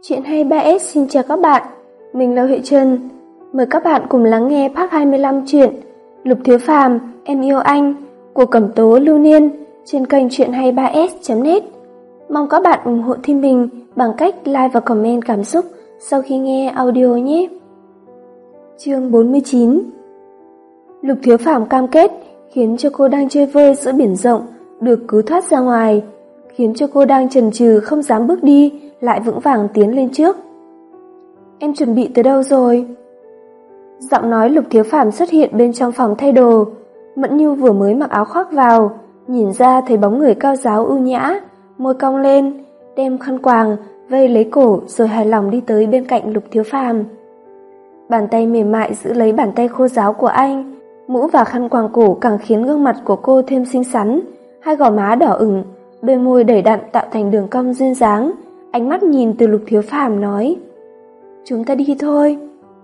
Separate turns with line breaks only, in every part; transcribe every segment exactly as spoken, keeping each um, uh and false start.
Chuyện hai ba ét xin chào các bạn, mình là Huệ Trần. Mời các bạn cùng lắng nghe part hai mươi lăm truyện Lục Thiếu Phàm, Em Yêu Anh của Cẩm Tố Lưu Niên trên kênh chuyện hai ba ét chấm net. Mong các bạn ủng hộ team mình bằng cách like và comment cảm xúc sau khi nghe audio nhé. Chương bốn mươi chín. Lục Thiếu Phàm cam kết khiến cho cô đang chơi vơi giữa biển rộng được cứu thoát ra ngoài, khiến cho cô đang chần chừ không dám bước đi lại vững vàng tiến lên trước. Em chuẩn bị tới đâu rồi? Giọng nói Lục Thiếu Phàm xuất hiện bên trong phòng thay đồ. Mẫn Như vừa mới mặc áo khoác vào, nhìn ra thấy bóng người cao ráo ưu nhã, môi cong lên, đem khăn quàng vây lấy cổ rồi hài lòng đi tới bên cạnh Lục Thiếu Phàm. Bàn tay mềm mại giữ lấy bàn tay khô ráo của anh, mũ và khăn quàng cổ càng khiến gương mặt của cô thêm xinh xắn, hai gò má đỏ ửng, đôi môi đầy đặn tạo thành đường cong duyên dáng. Ánh mắt nhìn từ Lục Thiếu Phàm nói: "Chúng ta đi thôi."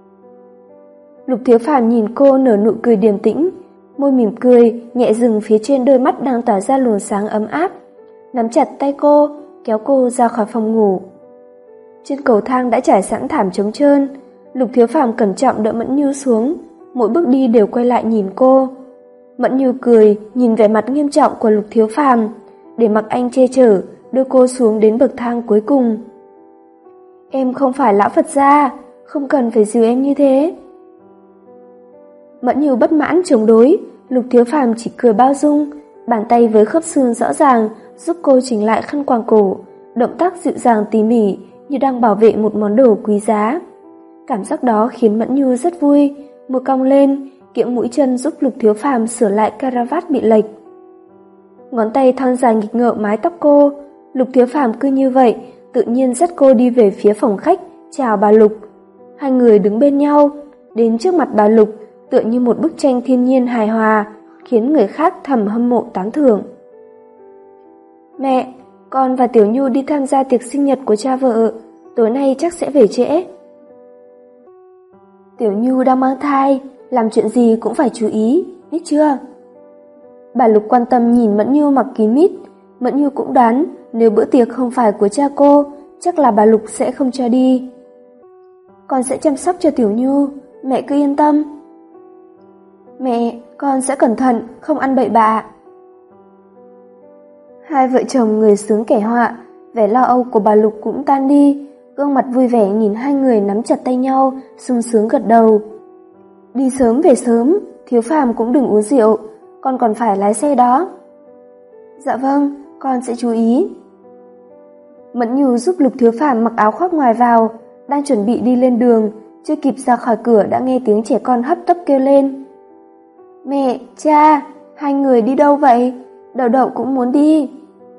Lục Thiếu Phàm nhìn cô nở nụ cười điềm tĩnh, môi mỉm cười nhẹ dừng phía trên đôi mắt đang tỏa ra luồng sáng ấm áp, nắm chặt tay cô, kéo cô ra khỏi phòng ngủ. Trên cầu thang đã trải sẵn thảm trống trơn, Lục Thiếu Phàm cẩn trọng đỡ Mẫn Như xuống, mỗi bước đi đều quay lại nhìn cô. Mẫn Như cười nhìn vẻ mặt nghiêm trọng của Lục Thiếu Phàm, để mặc anh che chở, đưa cô xuống đến bậc thang cuối cùng. "Em không phải lão Phật gia, không cần phải dìu em như thế." Mẫn Như bất mãn chống đối, Lục Thiếu Phàm chỉ cười bao dung, bàn tay với khớp xương rõ ràng giúp cô chỉnh lại khăn quàng cổ, động tác dịu dàng tỉ mỉ như đang bảo vệ một món đồ quý giá. Cảm giác đó khiến Mẫn Như rất vui, môi cong lên, kiễng mũi chân giúp Lục Thiếu Phàm sửa lại caravat bị lệch. Ngón tay thon dài nghịch ngợm mái tóc cô, Lục Thiếu Phàm cứ như vậy, tự nhiên dắt cô đi về phía phòng khách, chào bà Lục. Hai người đứng bên nhau, đến trước mặt bà Lục, tựa như một bức tranh thiên nhiên hài hòa, khiến người khác thầm hâm mộ tán thưởng. "Mẹ, con và Tiểu Nhu đi tham gia tiệc sinh nhật của cha vợ, tối nay chắc sẽ về trễ." "Tiểu Nhu đang mang thai, làm chuyện gì cũng phải chú ý, biết chưa?" Bà Lục quan tâm nhìn Mẫn Như mặc kín mít. Mẫn Như cũng đoán nếu bữa tiệc không phải của cha cô, chắc là bà Lục sẽ không cho đi. "Con sẽ chăm sóc cho Tiểu Nhu, mẹ cứ yên tâm." "Mẹ, con sẽ cẩn thận, không ăn bậy bạ." Hai vợ chồng người sướng kẻ họa, vẻ lo âu của bà Lục cũng tan đi, gương mặt vui vẻ nhìn hai người nắm chặt tay nhau, sung sướng gật đầu. "Đi sớm về sớm, Thiếu Phàm cũng đừng uống rượu, con còn phải lái xe đó." "Dạ vâng, con sẽ chú ý." Mẫn Như giúp Lục Thiếu Phàm mặc áo khoác ngoài vào, đang chuẩn bị đi lên đường, chưa kịp ra khỏi cửa đã nghe tiếng trẻ con hấp tấp kêu lên: "Mẹ, cha, hai người đi đâu vậy? Đậu Đậu cũng muốn đi."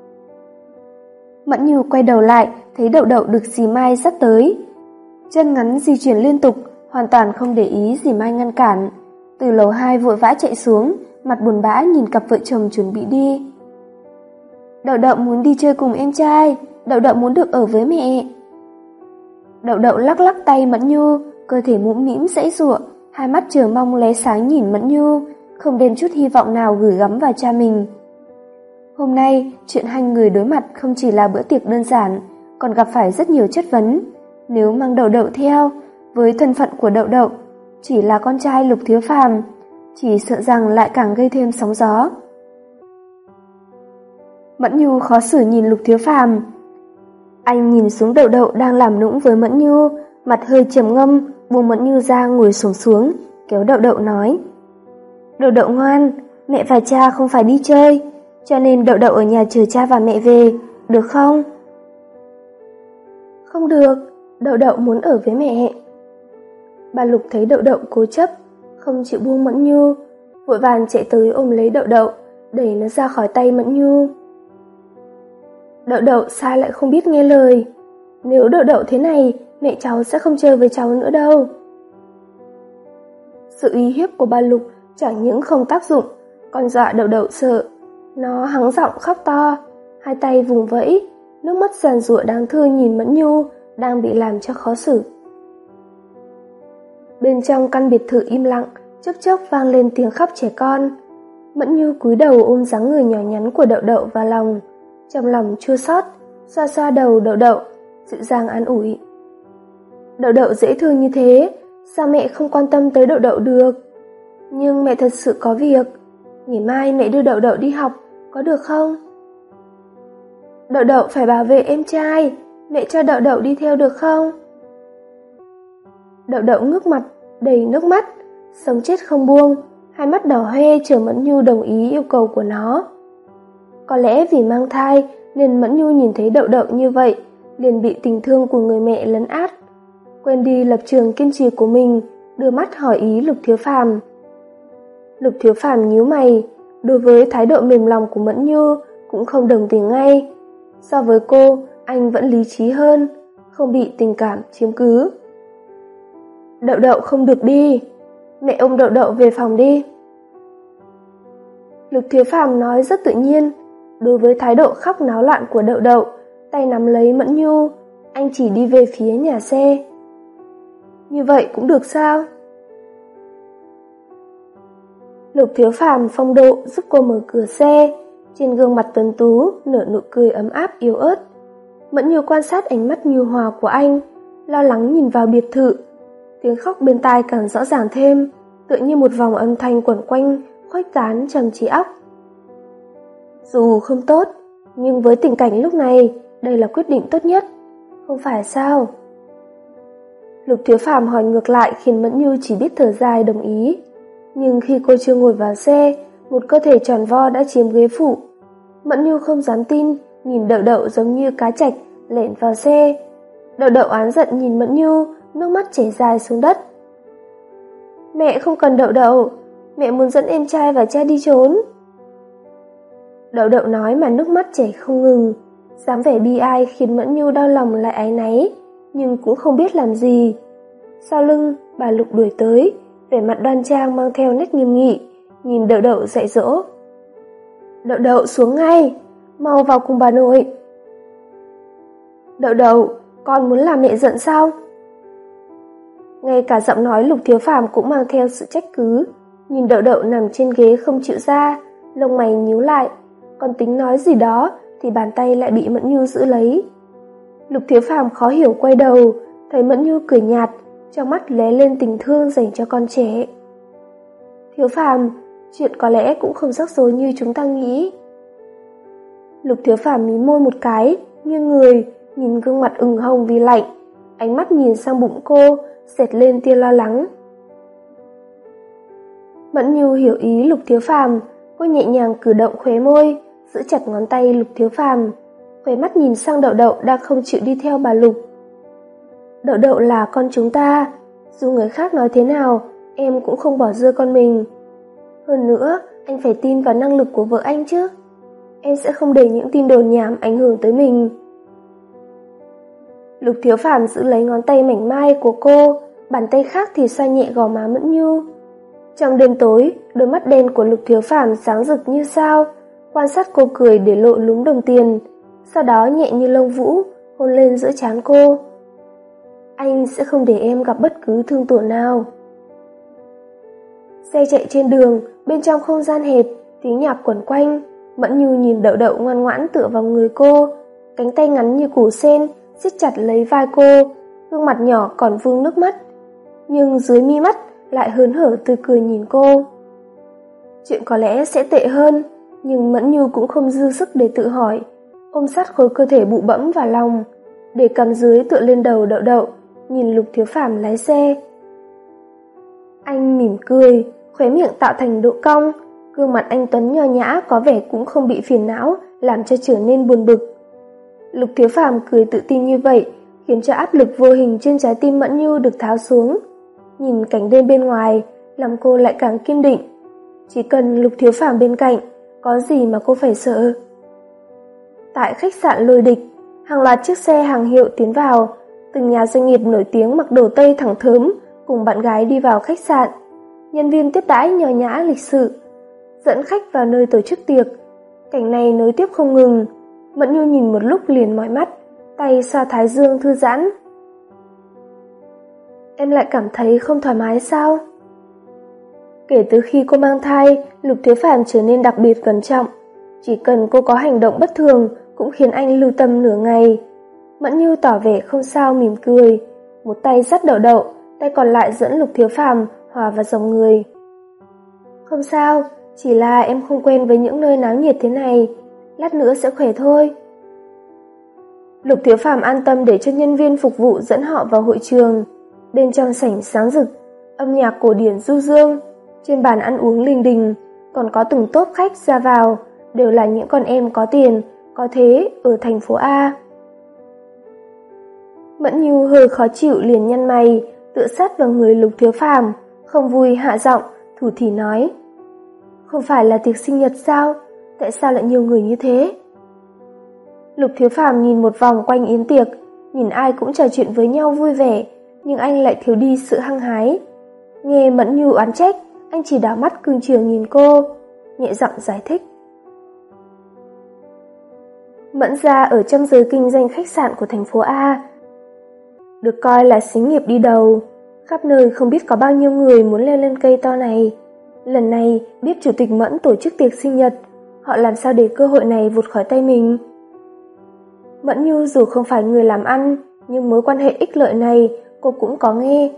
Mẫn Như quay đầu lại, thấy Đậu Đậu được dì Mai dắt tới. Chân ngắn di chuyển liên tục, hoàn toàn không để ý dì Mai ngăn cản. Từ lầu hai vội vã chạy xuống, mặt buồn bã nhìn cặp vợ chồng chuẩn bị đi. "Đậu Đậu muốn đi chơi cùng em trai, Đậu Đậu muốn được ở với mẹ." Đậu Đậu lắc lắc tay Mẫn Như, cơ thể mũm mĩm giãy giụa, hai mắt chờ mong lóe sáng nhìn Mẫn Như, không đem chút hy vọng nào gửi gắm vào cha mình. Hôm nay, chuyện hai người đối mặt không chỉ là bữa tiệc đơn giản, còn gặp phải rất nhiều chất vấn. Nếu mang Đậu Đậu theo, với thân phận của Đậu Đậu, chỉ là con trai Lục Thiếu Phàm, chỉ sợ rằng lại càng gây thêm sóng gió. Mẫn Như khó xử nhìn Lục Thiếu Phàm. Anh nhìn xuống Đậu Đậu đang làm nũng với Mẫn Như, mặt hơi trầm ngâm, buông Mẫn Như ra ngồi xổm xuống, kéo Đậu Đậu nói: "Đậu Đậu ngoan, mẹ và cha không phải đi chơi, cho nên Đậu Đậu ở nhà chờ cha và mẹ về, được không?" "Không được, Đậu Đậu muốn ở với mẹ." Bà Lục thấy Đậu Đậu cố chấp, không chịu buông Mẫn Như, vội vàng chạy tới ôm lấy Đậu Đậu, đẩy nó ra khỏi tay Mẫn Như. "Đậu Đậu sao lại không biết nghe lời? Nếu Đậu Đậu thế này, mẹ cháu sẽ không chơi với cháu nữa đâu." Sự uy hiếp của bà Lục chẳng những không tác dụng, còn dọa Đậu Đậu sợ. Nó hắng giọng khóc to, hai tay vùng vẫy, nước mắt giàn giụa đáng thương nhìn Mẫn Như đang bị làm cho khó xử. Bên trong căn biệt thự im lặng, chốc chốc vang lên tiếng khóc trẻ con. Mẫn Như cúi đầu ôm dáng người nhỏ nhắn của Đậu Đậu vào lòng, trong lòng chua xót, xoa xoa đầu Đậu Đậu, dịu dàng an ủi: Đậu Đậu dễ thương như thế, sao mẹ không quan tâm tới Đậu Đậu được? Nhưng mẹ thật sự có việc, ngày mai mẹ đưa Đậu Đậu đi học, có được không? Đậu Đậu phải bảo vệ em trai, mẹ cho Đậu Đậu đi theo được không? Đậu Đậu ngước mặt, đầy nước mắt, sống chết không buông, hai mắt đỏ hoe chờ Mẫn Nhu đồng ý yêu cầu của nó. Có lẽ vì mang thai nên Mẫn Nhu nhìn thấy Đậu Đậu như vậy, liền bị tình thương của người mẹ lấn át, quên đi lập trường kiên trì của mình, đưa mắt hỏi ý Lục Thiếu Phàm. Lục Thiếu Phàm nhíu mày, đối với thái độ mềm lòng của Mẫn Nhu cũng không đồng tình ngay. So với cô, anh vẫn lý trí hơn, không bị tình cảm chiếm cứ. Đậu Đậu không được đi, mẹ ôm Đậu Đậu về phòng đi. Lục Thiếu Phàm nói rất tự nhiên, đối với thái độ khóc náo loạn của Đậu Đậu, tay nắm lấy Mẫn Nhu, anh chỉ đi về phía nhà xe. Như vậy cũng được sao? Lục Thiếu Phàm phong độ giúp cô mở cửa xe, trên gương mặt tuấn tú nở nụ cười ấm áp yếu ớt. Mẫn Nhu quan sát ánh mắt nhu hòa của anh, lo lắng nhìn vào biệt thự. Tiếng khóc bên tai càng rõ ràng thêm, tựa như một vòng âm thanh quẩn quanh, khuếch tán trầm trí óc. Dù không tốt, nhưng với tình cảnh lúc này, đây là quyết định tốt nhất, không phải sao? Lục Thiếu Phàm hỏi ngược lại khiến Mẫn Nhu chỉ biết thở dài đồng ý. Nhưng khi cô chưa ngồi vào xe, một cơ thể tròn vo đã chiếm ghế phụ. Mẫn Nhu không dám tin, nhìn Đậu Đậu giống như cá trạch lẻn vào xe. Đậu Đậu oán giận nhìn Mẫn Nhu, nước mắt chảy dài xuống đất. Mẹ không cần Đậu Đậu, mẹ muốn dẫn em trai và cha đi trốn. Đậu Đậu nói mà nước mắt chảy không ngừng, dáng vẻ bi ai khiến Mẫn Nhu đau lòng lại áy náy, nhưng cũng không biết làm gì. Sau lưng, bà Lục đuổi tới, vẻ mặt đoan trang mang theo nét nghiêm nghị, nhìn Đậu Đậu dạy dỗ. Đậu Đậu xuống ngay, mau vào cùng bà nội. Đậu Đậu, con muốn làm mẹ giận sao? Ngay cả giọng nói Lục Thiếu Phàm cũng mang theo sự trách cứ, nhìn Đậu Đậu nằm trên ghế không chịu ra, lông mày nhíu lại, còn tính nói gì đó thì bàn tay lại bị Mẫn Nhu giữ lấy. Lục Thiếu Phàm khó hiểu quay đầu, thấy Mẫn Nhu cười nhạt, trong mắt lóe lên tình thương dành cho con trẻ. Thiếu Phàm, chuyện có lẽ cũng không rắc rối như chúng ta nghĩ. Lục Thiếu Phàm mí môi một cái, nghiêng người, nhìn gương mặt ửng hồng vì lạnh, ánh mắt nhìn sang bụng cô, xẹt lên tia lo lắng. Mẫn Nhu hiểu ý Lục Thiếu Phàm, cô nhẹ nhàng cử động khóe môi, giữ chặt ngón tay Lục Thiếu Phàm, khóe mắt nhìn sang Đậu Đậu đang không chịu đi theo bà Lục. Đậu Đậu là con chúng ta, dù người khác nói thế nào, em cũng không bỏ rơi con mình. Hơn nữa, anh phải tin vào năng lực của vợ anh chứ. Em sẽ không để những tin đồn nhảm ảnh hưởng tới mình. Lục Thiếu Phàm giữ lấy ngón tay mảnh mai của cô, bàn tay khác thì xoa nhẹ gò má Mẫn Nhu. Trong đêm tối, đôi mắt đen của Lục Thiếu Phàm sáng rực như sao, quan sát cô cười để lộ lúm đồng tiền, sau đó nhẹ như lông vũ, hôn lên giữa trán cô. Anh sẽ không để em gặp bất cứ thương tổn nào. Xe chạy trên đường, bên trong không gian hẹp, tiếng nhạc quẩn quanh. Mẫn Nhu nhìn Đậu Đậu ngoan ngoãn tựa vào người cô, cánh tay ngắn như củ sen siết chặt lấy vai cô, gương mặt nhỏ còn vương nước mắt, nhưng dưới mi mắt lại hớn hở tươi cười nhìn cô. Chuyện có lẽ sẽ tệ hơn, nhưng Mẫn Nhu cũng không dư sức để tự hỏi, ôm sát khối cơ thể bụ bẫm vào lòng, để cằm dưới tựa lên đầu Đậu Đậu, nhìn Lục Thiếu Phàm lái xe. Anh mỉm cười, khóe miệng tạo thành độ cong, gương mặt anh tuấn nho nhã có vẻ cũng không bị phiền não làm cho trở nên buồn bực. Lục Thiếu Phàm cười tự tin như vậy, khiến cho áp lực vô hình trên trái tim Mẫn Nhu được tháo xuống. Nhìn cảnh đêm bên ngoài, lòng cô lại càng kiên định. Chỉ cần Lục Thiếu Phàm bên cạnh, có gì mà cô phải sợ. Tại khách sạn Lôi Địch, hàng loạt chiếc xe hàng hiệu tiến vào, từng nhà doanh nghiệp nổi tiếng mặc đồ Tây thẳng thớm cùng bạn gái đi vào khách sạn. Nhân viên tiếp đãi nho nhã lịch sự, dẫn khách vào nơi tổ chức tiệc. Cảnh này nối tiếp không ngừng. Mẫn Nhu nhìn một lúc liền mỏi mắt, tay xoa thái dương thư giãn. Em lại cảm thấy không thoải mái sao? Kể từ khi cô mang thai, Lục Thiếu Phàm trở nên đặc biệt cẩn trọng. Chỉ cần cô có hành động bất thường cũng khiến anh lưu tâm nửa ngày. Mẫn Nhu tỏ vẻ không sao mỉm cười, một tay dắt Đậu Đậu, tay còn lại dẫn Lục Thiếu Phàm hòa vào dòng người. Không sao, chỉ là em không quen với những nơi náo nhiệt thế này, lát nữa sẽ khỏe thôi. Lục Thiếu Phàm an tâm để cho nhân viên phục vụ dẫn họ vào hội trường. Bên trong sảnh sáng rực, âm nhạc cổ điển du dương, trên bàn ăn uống linh đình, còn có từng tốp khách ra vào, đều là những con em có tiền, có thế ở thành phố A. Mẫn Nhu hơi khó chịu liền nhăn mày, tựa sát vào người Lục Thiếu Phàm, không vui hạ giọng, thủ thỉ nói: Không phải là tiệc sinh nhật sao? Tại sao lại nhiều người như thế? Lục Thiếu Phàm nhìn một vòng quanh yến tiệc, nhìn ai cũng trò chuyện với nhau vui vẻ, nhưng anh lại thiếu đi sự hăng hái. Nghe Mẫn Nhu oán trách, anh chỉ đảo mắt cưng chiều nhìn cô, nhẹ giọng giải thích. Mẫn gia ở trong giới kinh doanh khách sạn của thành phố A, được coi là xí nghiệp đi đầu, khắp nơi không biết có bao nhiêu người muốn leo lên cây to này. Lần này biết chủ tịch Mẫn tổ chức tiệc sinh nhật, họ làm sao để cơ hội này vụt khỏi tay mình. Mẫn Nhu dù không phải người làm ăn, nhưng mối quan hệ ích lợi này cô cũng có nghe.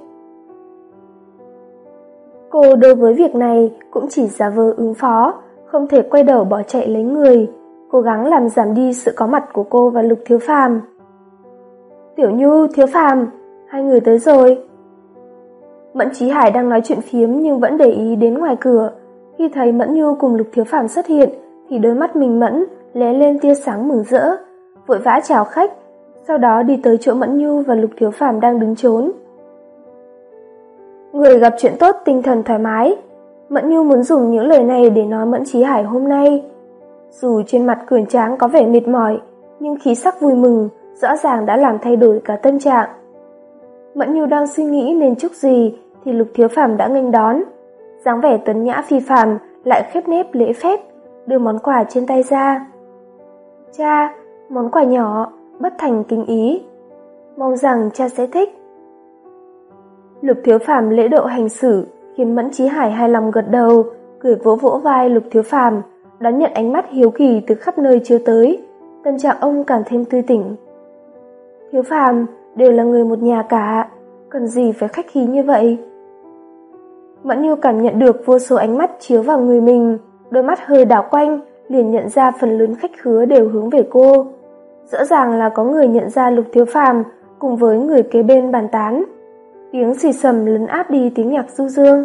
Cô đối với việc này cũng chỉ giả vờ ứng phó, không thể quay đầu bỏ chạy lấy người, cố gắng làm giảm đi sự có mặt của cô và Lục Thiếu Phàm. Tiểu Nhu, Thiếu Phàm, hai người tới rồi. Mẫn Chí Hải đang nói chuyện phiếm nhưng vẫn để ý đến ngoài cửa. Khi thấy Mẫn Nhu cùng Lục Thiếu Phàm xuất hiện thì đôi mắt mình Mẫn lóe lên tia sáng mừng rỡ, vội vã chào khách, sau đó đi tới chỗ Mẫn Nhu và Lục Thiếu Phàm đang đứng trốn. Người gặp chuyện tốt tinh thần thoải mái. Mẫn Nhu muốn dùng những lời này để nói Mẫn Chí Hải hôm nay. Dù trên mặt cường tráng có vẻ mệt mỏi, nhưng khí sắc vui mừng rõ ràng đã làm thay đổi cả tâm trạng. Mẫn Nhu đang suy nghĩ nên chúc gì thì Lục Thiếu Phàm đã nghênh đón. Dáng vẻ tuấn nhã phi phàm lại khép nép lễ phép, đưa món quà trên tay ra. Cha, món quà nhỏ, bất thành kính ý. Mong rằng cha sẽ thích. Lục Thiếu Phàm lễ độ hành xử khiến Mẫn Chí Hải hài lòng gật đầu, cười vỗ vỗ vai Lục Thiếu Phàm, đón nhận ánh mắt hiếu kỳ từ khắp nơi chiếu tới. Tâm trạng ông càng thêm tươi tỉnh. Thiếu Phàm đều là người một nhà cả, cần gì phải khách khí như vậy? Mẫn Nhu cảm nhận được vô số ánh mắt chiếu vào người mình, đôi mắt hơi đảo quanh, liền nhận ra phần lớn khách khứa đều hướng về cô. Rõ ràng là có người nhận ra Lục Thiếu Phàm cùng với người kế bên bàn tán. Tiếng xì xầm lấn át đi tiếng nhạc du dương.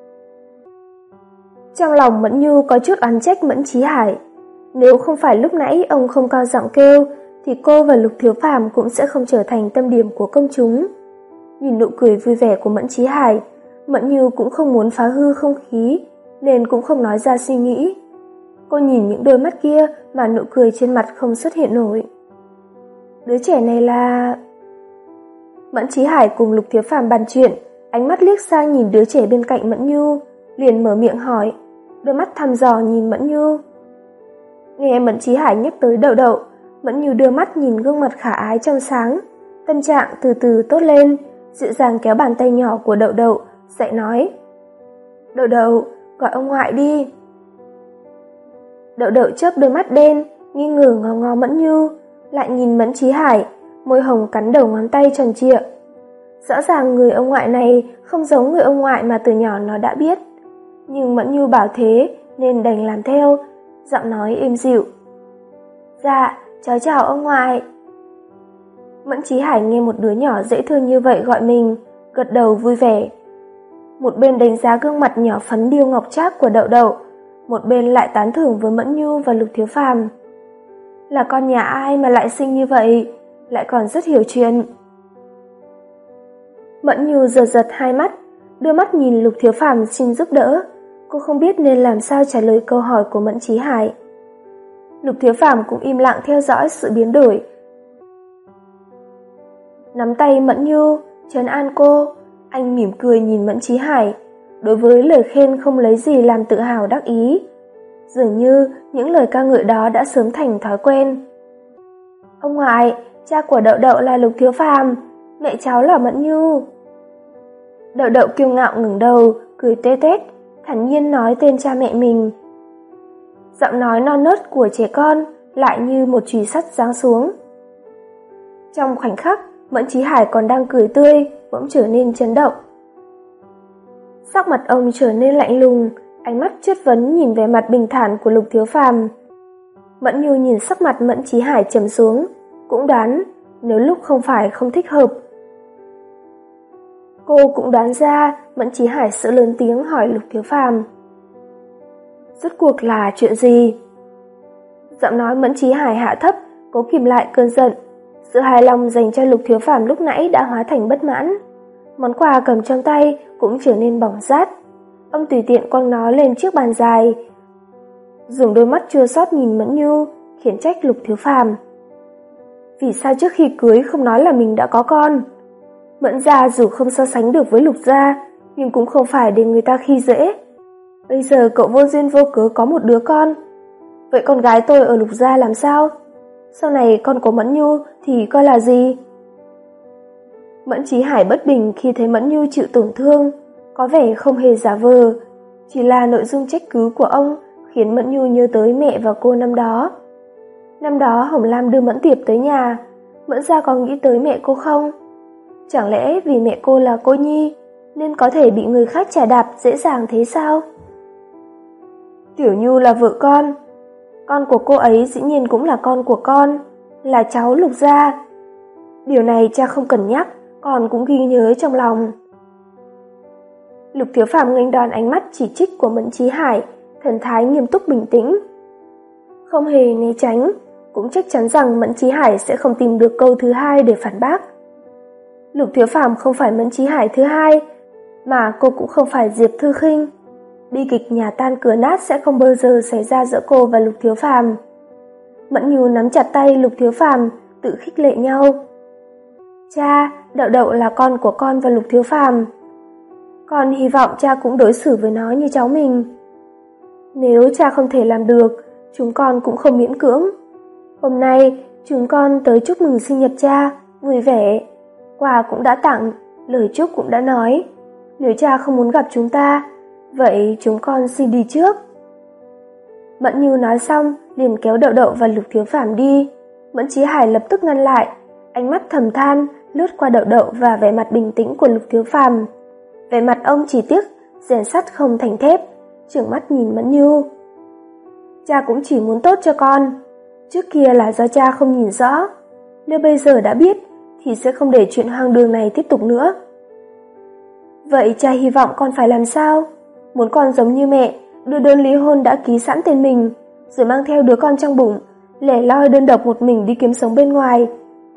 Trong lòng Mẫn Nhu có chút oán trách Mẫn Chí Hải. Nếu không phải lúc nãy ông không cao giọng kêu, thì cô và Lục Thiếu Phàm cũng sẽ không trở thành tâm điểm của công chúng. Nhìn nụ cười vui vẻ của Mẫn Chí Hải, Mẫn Nhu cũng không muốn phá hư không khí, nên cũng không nói ra suy nghĩ. Cô nhìn những đôi mắt kia mà nụ cười trên mặt không xuất hiện nổi. Đứa trẻ này là... Mẫn Chí Hải cùng Lục Thiếu Phàm bàn chuyện, ánh mắt liếc sang nhìn đứa trẻ bên cạnh Mẫn Nhu, liền mở miệng hỏi, đôi mắt thăm dò nhìn Mẫn Nhu. Nghe Mẫn Chí Hải nhắc tới Đậu Đậu, Mẫn Nhu đưa mắt nhìn gương mặt khả ái trong sáng, tâm trạng từ từ tốt lên, dịu dàng kéo bàn tay nhỏ của Đậu Đậu, dạy nói: Đậu Đậu, gọi ông ngoại đi. Đậu Đậu chớp đôi mắt đen, nghi ngờ ngó ngó Mẫn Nhu, lại nhìn Mẫn Chí Hải, môi hồng cắn đầu ngón tay tròn trịa. Rõ ràng người ông ngoại này không giống người ông ngoại mà từ nhỏ nó đã biết, nhưng Mẫn Nhu bảo thế nên đành làm theo, giọng nói êm dịu: Dạ, cháu chào ông ngoại. Mẫn Chí Hải nghe một đứa nhỏ dễ thương như vậy gọi mình, gật đầu vui vẻ. Một bên đánh giá gương mặt nhỏ phấn điêu ngọc trác của Đậu Đậu, một bên lại tán thưởng với Mẫn Nhu và Lục Thiếu Phàm. Là con nhà ai mà lại xinh như vậy, lại còn rất hiểu chuyện. Mẫn Nhu giật giật hai mắt, đưa mắt nhìn Lục Thiếu Phàm xin giúp đỡ. Cô không biết nên làm sao trả lời câu hỏi của Mẫn Chí Hải. Lục Thiếu Phàm cũng im lặng theo dõi sự biến đổi. Nắm tay Mẫn Nhu, trấn an cô, anh mỉm cười nhìn Mẫn Chí Hải, đối với lời khen không lấy gì làm tự hào đắc ý. Dường như những lời ca ngợi đó đã sớm thành thói quen. Ông ngoại, cha của Đậu Đậu là Lục Thiếu Phàm, mẹ cháu là Mẫn Nhu. Đậu Đậu kiêu ngạo ngẩng đầu, cười tê tét, thản nhiên nói tên cha mẹ mình. Giọng nói non nớt của trẻ con lại như một chùy sắt giáng xuống. Trong khoảnh khắc, Mẫn Chí Hải còn đang cười tươi, bỗng trở nên chấn động. Sắc mặt ông trở nên lạnh lùng, ánh mắt chất vấn nhìn về mặt bình thản của Lục Thiếu Phàm. Mẫn Nhu nhìn sắc mặt Mẫn Chí Hải trầm xuống, cũng đoán nếu lúc không phải không thích hợp. Cô cũng đoán ra Mẫn Chí Hải sẽ lớn tiếng hỏi Lục Thiếu Phàm. Rốt cuộc là chuyện gì? Giọng nói Mẫn Chí Hải hạ thấp, cố kìm lại cơn giận. Sự hài lòng dành cho Lục Thiếu Phàm lúc nãy đã hóa thành bất mãn. Món quà cầm trong tay cũng trở nên bỏng rát. Ông tùy tiện quăng nó lên chiếc bàn dài, dùng đôi mắt chua xót nhìn Mẫn Nhu, khiển trách Lục Thiếu Phàm. Vì sao trước khi cưới không nói là mình đã có con? Mẫn gia dù không so sánh được với Lục gia, nhưng cũng không phải để người ta khi dễ. Bây giờ cậu vô duyên vô cớ có một đứa con. Vậy con gái tôi ở Lục gia làm sao? Sau này con của Mẫn Nhu thì coi là gì? Mẫn Chí Hải bất bình khi thấy Mẫn Nhu chịu tổn thương, có vẻ không hề giả vờ. Chỉ là nội dung trách cứ của ông khiến Mẫn Nhu nhớ tới mẹ và cô năm đó. Năm đó Hồng Lam đưa Mẫn Tiệp tới nhà, Mẫn gia có nghĩ tới mẹ cô không? Chẳng lẽ vì mẹ cô là cô nhi nên có thể bị người khác chà đạp dễ dàng thế sao? Tiểu Nhu là vợ con, con của cô ấy dĩ nhiên cũng là con của con, là cháu Lục gia. Điều này cha không cần nhắc, con cũng ghi nhớ trong lòng. Lục Thiếu Phàm nghênh đón ánh mắt chỉ trích của Mẫn Chí Hải, thần thái nghiêm túc bình tĩnh, không hề né tránh, cũng chắc chắn rằng Mẫn Chí Hải sẽ không tìm được câu thứ hai để phản bác. Lục Thiếu Phàm không phải Mẫn Chí Hải thứ hai, mà cô cũng không phải Diệp Thư Khinh. Bi kịch nhà tan cửa nát sẽ không bao giờ xảy ra giữa cô và Lục Thiếu Phàm. Mẫn Nhu nắm chặt tay Lục Thiếu Phàm, tự khích lệ nhau. Cha, Đậu Đậu là con của con và Lục Thiếu Phàm. Con hy vọng cha cũng đối xử với nó như cháu mình. Nếu cha không thể làm được, chúng con cũng không miễn cưỡng. Hôm nay, chúng con tới chúc mừng sinh nhật cha, vui vẻ. Quà cũng đã tặng, lời chúc cũng đã nói. Nếu cha không muốn gặp chúng ta, vậy chúng con xin đi trước. Mẫn Nhu nói xong, liền kéo Đậu Đậu và Lục Thiếu Phàm đi. Mẫn Chí Hải lập tức ngăn lại, ánh mắt thầm than lướt qua Đậu Đậu và vẻ mặt bình tĩnh của Lục Thiếu Phàm. Vẻ mặt ông chỉ tiếc rèn sắt không thành thép, trừng mắt nhìn Mẫn Nhu. Cha cũng chỉ muốn tốt cho con, trước kia là do cha không nhìn rõ, nếu bây giờ đã biết thì sẽ không để chuyện hoang đường này tiếp tục nữa. Vậy cha hy vọng con phải làm sao? Muốn con giống như mẹ, đưa đơn ly hôn đã ký sẵn tên mình, rồi mang theo đứa con trong bụng, lẻ loi đơn độc một mình đi kiếm sống bên ngoài.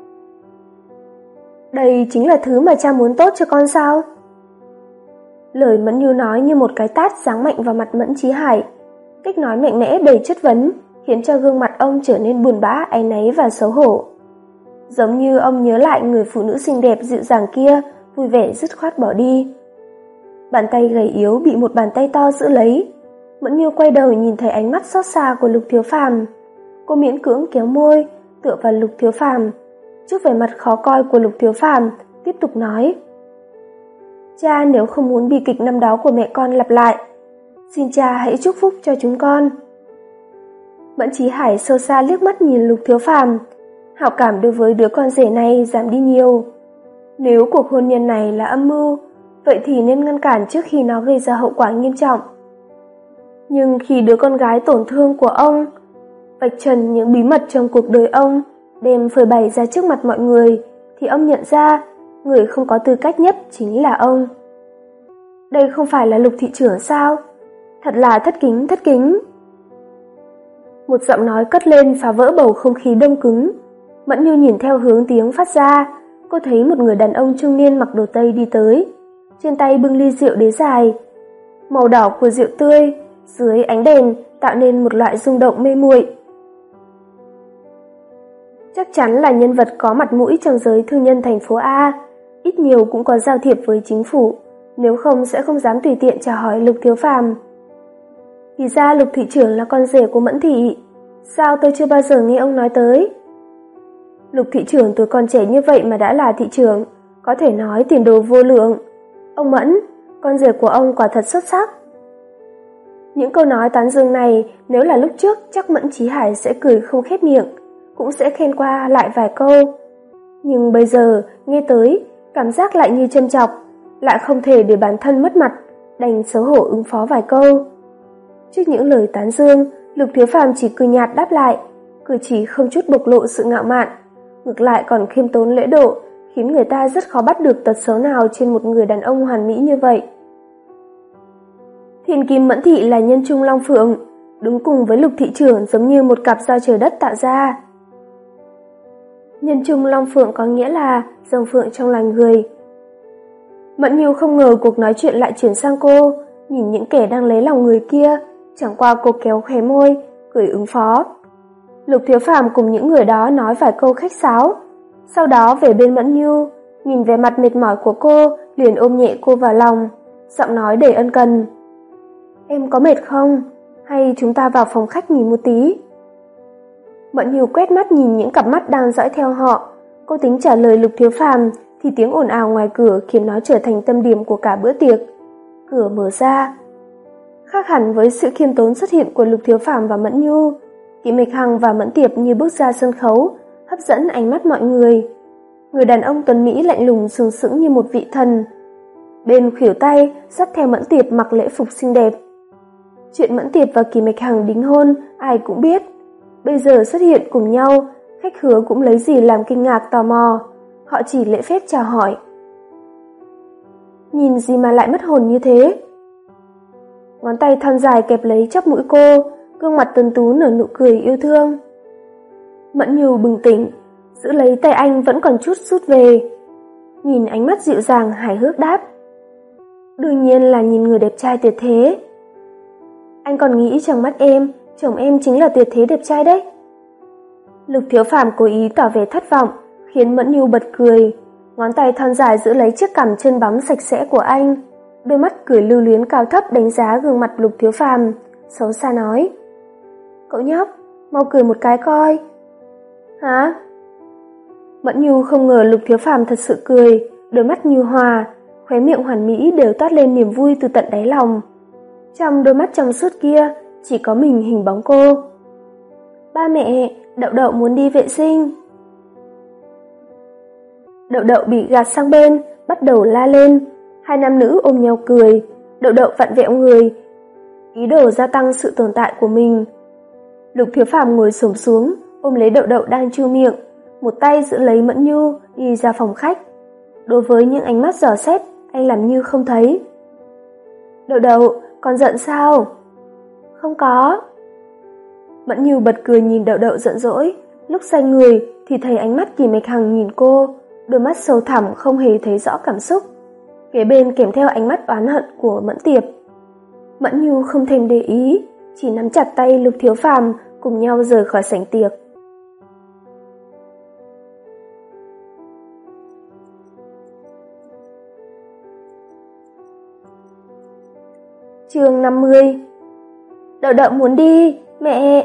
Đây chính là thứ mà cha muốn tốt cho con sao? Lời Mẫn Nhu nói như một cái tát giáng mạnh vào mặt Mẫn Chí Hải. Cách nói mạnh mẽ đầy chất vấn, khiến cho gương mặt ông trở nên buồn bã, áy náy và xấu hổ. Giống như ông nhớ lại người phụ nữ xinh đẹp dịu dàng kia, vui vẻ dứt khoát bỏ đi. Bàn tay gầy yếu bị một bàn tay to giữ lấy. Mẫn Nhu quay đầu nhìn thấy ánh mắt xót xa của Lục Thiếu Phàm. Cô miễn cưỡng kéo môi, tựa vào Lục Thiếu Phàm. Trước vẻ mặt khó coi của Lục Thiếu Phàm, tiếp tục nói. Cha nếu không muốn bi kịch năm đó của mẹ con lặp lại, xin cha hãy chúc phúc cho chúng con. Mẫn Chí Hải sâu xa liếc mắt nhìn Lục Thiếu Phàm, hảo cảm đối với đứa con rể này giảm đi nhiều. Nếu cuộc hôn nhân này là âm mưu, vậy thì nên ngăn cản trước khi nó gây ra hậu quả nghiêm trọng. Nhưng khi đứa con gái tổn thương của ông vạch trần những bí mật trong cuộc đời ông, đem phơi bày ra trước mặt mọi người, thì ông nhận ra người không có tư cách nhất chính là ông. Đây không phải là Lục thị trưởng sao? Thật là thất kính, thất kính. Một giọng nói cất lên phá vỡ bầu không khí đông cứng. Mẫn Nhu nhìn theo hướng tiếng phát ra, cô thấy một người đàn ông trung niên mặc đồ tây đi tới, trên tay bưng ly rượu đế dài. Màu đỏ của rượu tươi dưới ánh đèn tạo nên một loại rung động mê muội. Chắc chắn là nhân vật có mặt mũi trong giới thương nhân thành phố A, ít nhiều cũng có giao thiệp với chính phủ, nếu không sẽ không dám tùy tiện chào hỏi Lục Thiếu Phàm. Thì ra Lục thị trưởng là con rể của Mẫn thị, sao tôi chưa bao giờ nghe ông nói tới? Lục thị trưởng tuổi còn trẻ như vậy mà đã là thị trưởng, có thể nói tiền đồ vô lượng. Ông Mẫn, con rể của ông quả thật xuất sắc. Những câu nói tán dương này nếu là lúc trước chắc Mẫn Chí Hải sẽ cười không khép miệng, cũng sẽ khen qua lại vài câu. Nhưng bây giờ nghe tới Cảm giác lại như châm chọc, lại không thể để bản thân mất mặt, đành xấu hổ ứng phó vài câu. Trước những lời tán dương, Lục Thiếu Phàm chỉ cười nhạt đáp lại, cử chỉ không chút bộc lộ sự ngạo mạn, ngược lại còn khiêm tốn lễ độ, khiến người ta rất khó bắt được tật xấu nào trên một người đàn ông hoàn mỹ như vậy. Thiên Kim Mẫn Thị là nhân trung long phượng, đứng cùng với Lục thị trưởng giống như một cặp do trời đất tạo ra. Nhân trung long phượng có nghĩa là rồng phượng trong loài người. Mẫn Nhu không ngờ cuộc nói chuyện lại chuyển sang cô, nhìn những kẻ đang lấy lòng người kia, chẳng qua cô kéo khóe môi, cười ứng phó. Lục Thiếu Phàm cùng những người đó nói vài câu khách sáo, sau đó về bên Mẫn Nhu, nhìn vẻ mặt mệt mỏi của cô, liền ôm nhẹ cô vào lòng, giọng nói đầy ân cần. Em có mệt không? Hay chúng ta vào phòng khách nghỉ một tí? Mẫn Nhu quét mắt nhìn những cặp mắt đang dõi theo họ, cô tính trả lời Lục Thiếu Phàm thì tiếng ồn ào ngoài cửa khiến nó trở thành tâm điểm của cả bữa tiệc. Cửa mở ra. Khác hẳn với sự khiêm tốn xuất hiện của Lục Thiếu Phàm và Mẫn Nhu, Kỷ Mịch Hằng và Mẫn Tiệp như bước ra sân khấu, hấp dẫn ánh mắt mọi người. Người đàn ông tuấn Mỹ lạnh lùng sừng sững như một vị thần. Bên khuỷu tay dắt theo Mẫn Tiệp mặc lễ phục xinh đẹp. Chuyện Mẫn Tiệp và Kỷ Mịch Hằng đính hôn ai cũng biết. Bây giờ xuất hiện cùng nhau, khách hứa cũng lấy gì làm kinh ngạc tò mò. Họ chỉ lễ phép chào hỏi. Nhìn gì mà lại mất hồn như thế? Ngón tay thon dài kẹp lấy chóp mũi cô, gương mặt tuấn tú nở nụ cười yêu thương. Mẫn Nhu bừng tỉnh, giữ lấy tay anh vẫn còn chút rút về. Nhìn ánh mắt dịu dàng hài hước đáp. Đương nhiên là nhìn người đẹp trai tuyệt thế. Anh còn nghĩ trong mắt em, chồng em chính là tuyệt thế đẹp trai đấy. Lục Thiếu Phàm cố ý tỏ vẻ thất vọng, khiến Mẫn Nhu bật cười. Ngón tay thon dài giữ lấy chiếc cằm chân bóng sạch sẽ của anh, đôi mắt cười lưu luyến cao thấp đánh giá gương mặt Lục Thiếu Phàm, xấu xa nói. Cậu nhóc, mau cười một cái coi. Hả? Mẫn Nhu không ngờ Lục Thiếu Phàm thật sự cười, đôi mắt như hòa, khóe miệng hoàn mỹ đều toát lên niềm vui từ tận đáy lòng. Trong đôi mắt trong suốt kia, chỉ có mình hình bóng cô. Ba mẹ, Đậu Đậu muốn đi vệ sinh. Đậu Đậu bị gạt sang bên, bắt đầu la lên. Hai nam nữ ôm nhau cười, Đậu Đậu vặn vẹo người, ý đồ gia tăng sự tồn tại của mình. Lục Thiếu Phàm ngồi xổm xuống, ôm lấy Đậu Đậu đang chu miệng, một tay giữ lấy Mẫn Nhu đi ra phòng khách. Đối với những ánh mắt dò xét, anh làm như không thấy. Đậu Đậu, con giận sao? Không có. Mẫn Nhu bật cười nhìn Đậu Đậu giận dỗi, lúc xoay người thì thấy ánh mắt Kỷ Mịch Hằng nhìn cô, đôi mắt sâu thẳm không hề thấy rõ cảm xúc. Kế bên kèm theo ánh mắt oán hận của Mẫn Tiệp. Mẫn Nhu không thèm để ý, chỉ nắm chặt tay Lục Thiếu Phàm cùng nhau rời khỏi sảnh tiệc. Chương năm mươi. Đậu Đậu muốn đi, mẹ.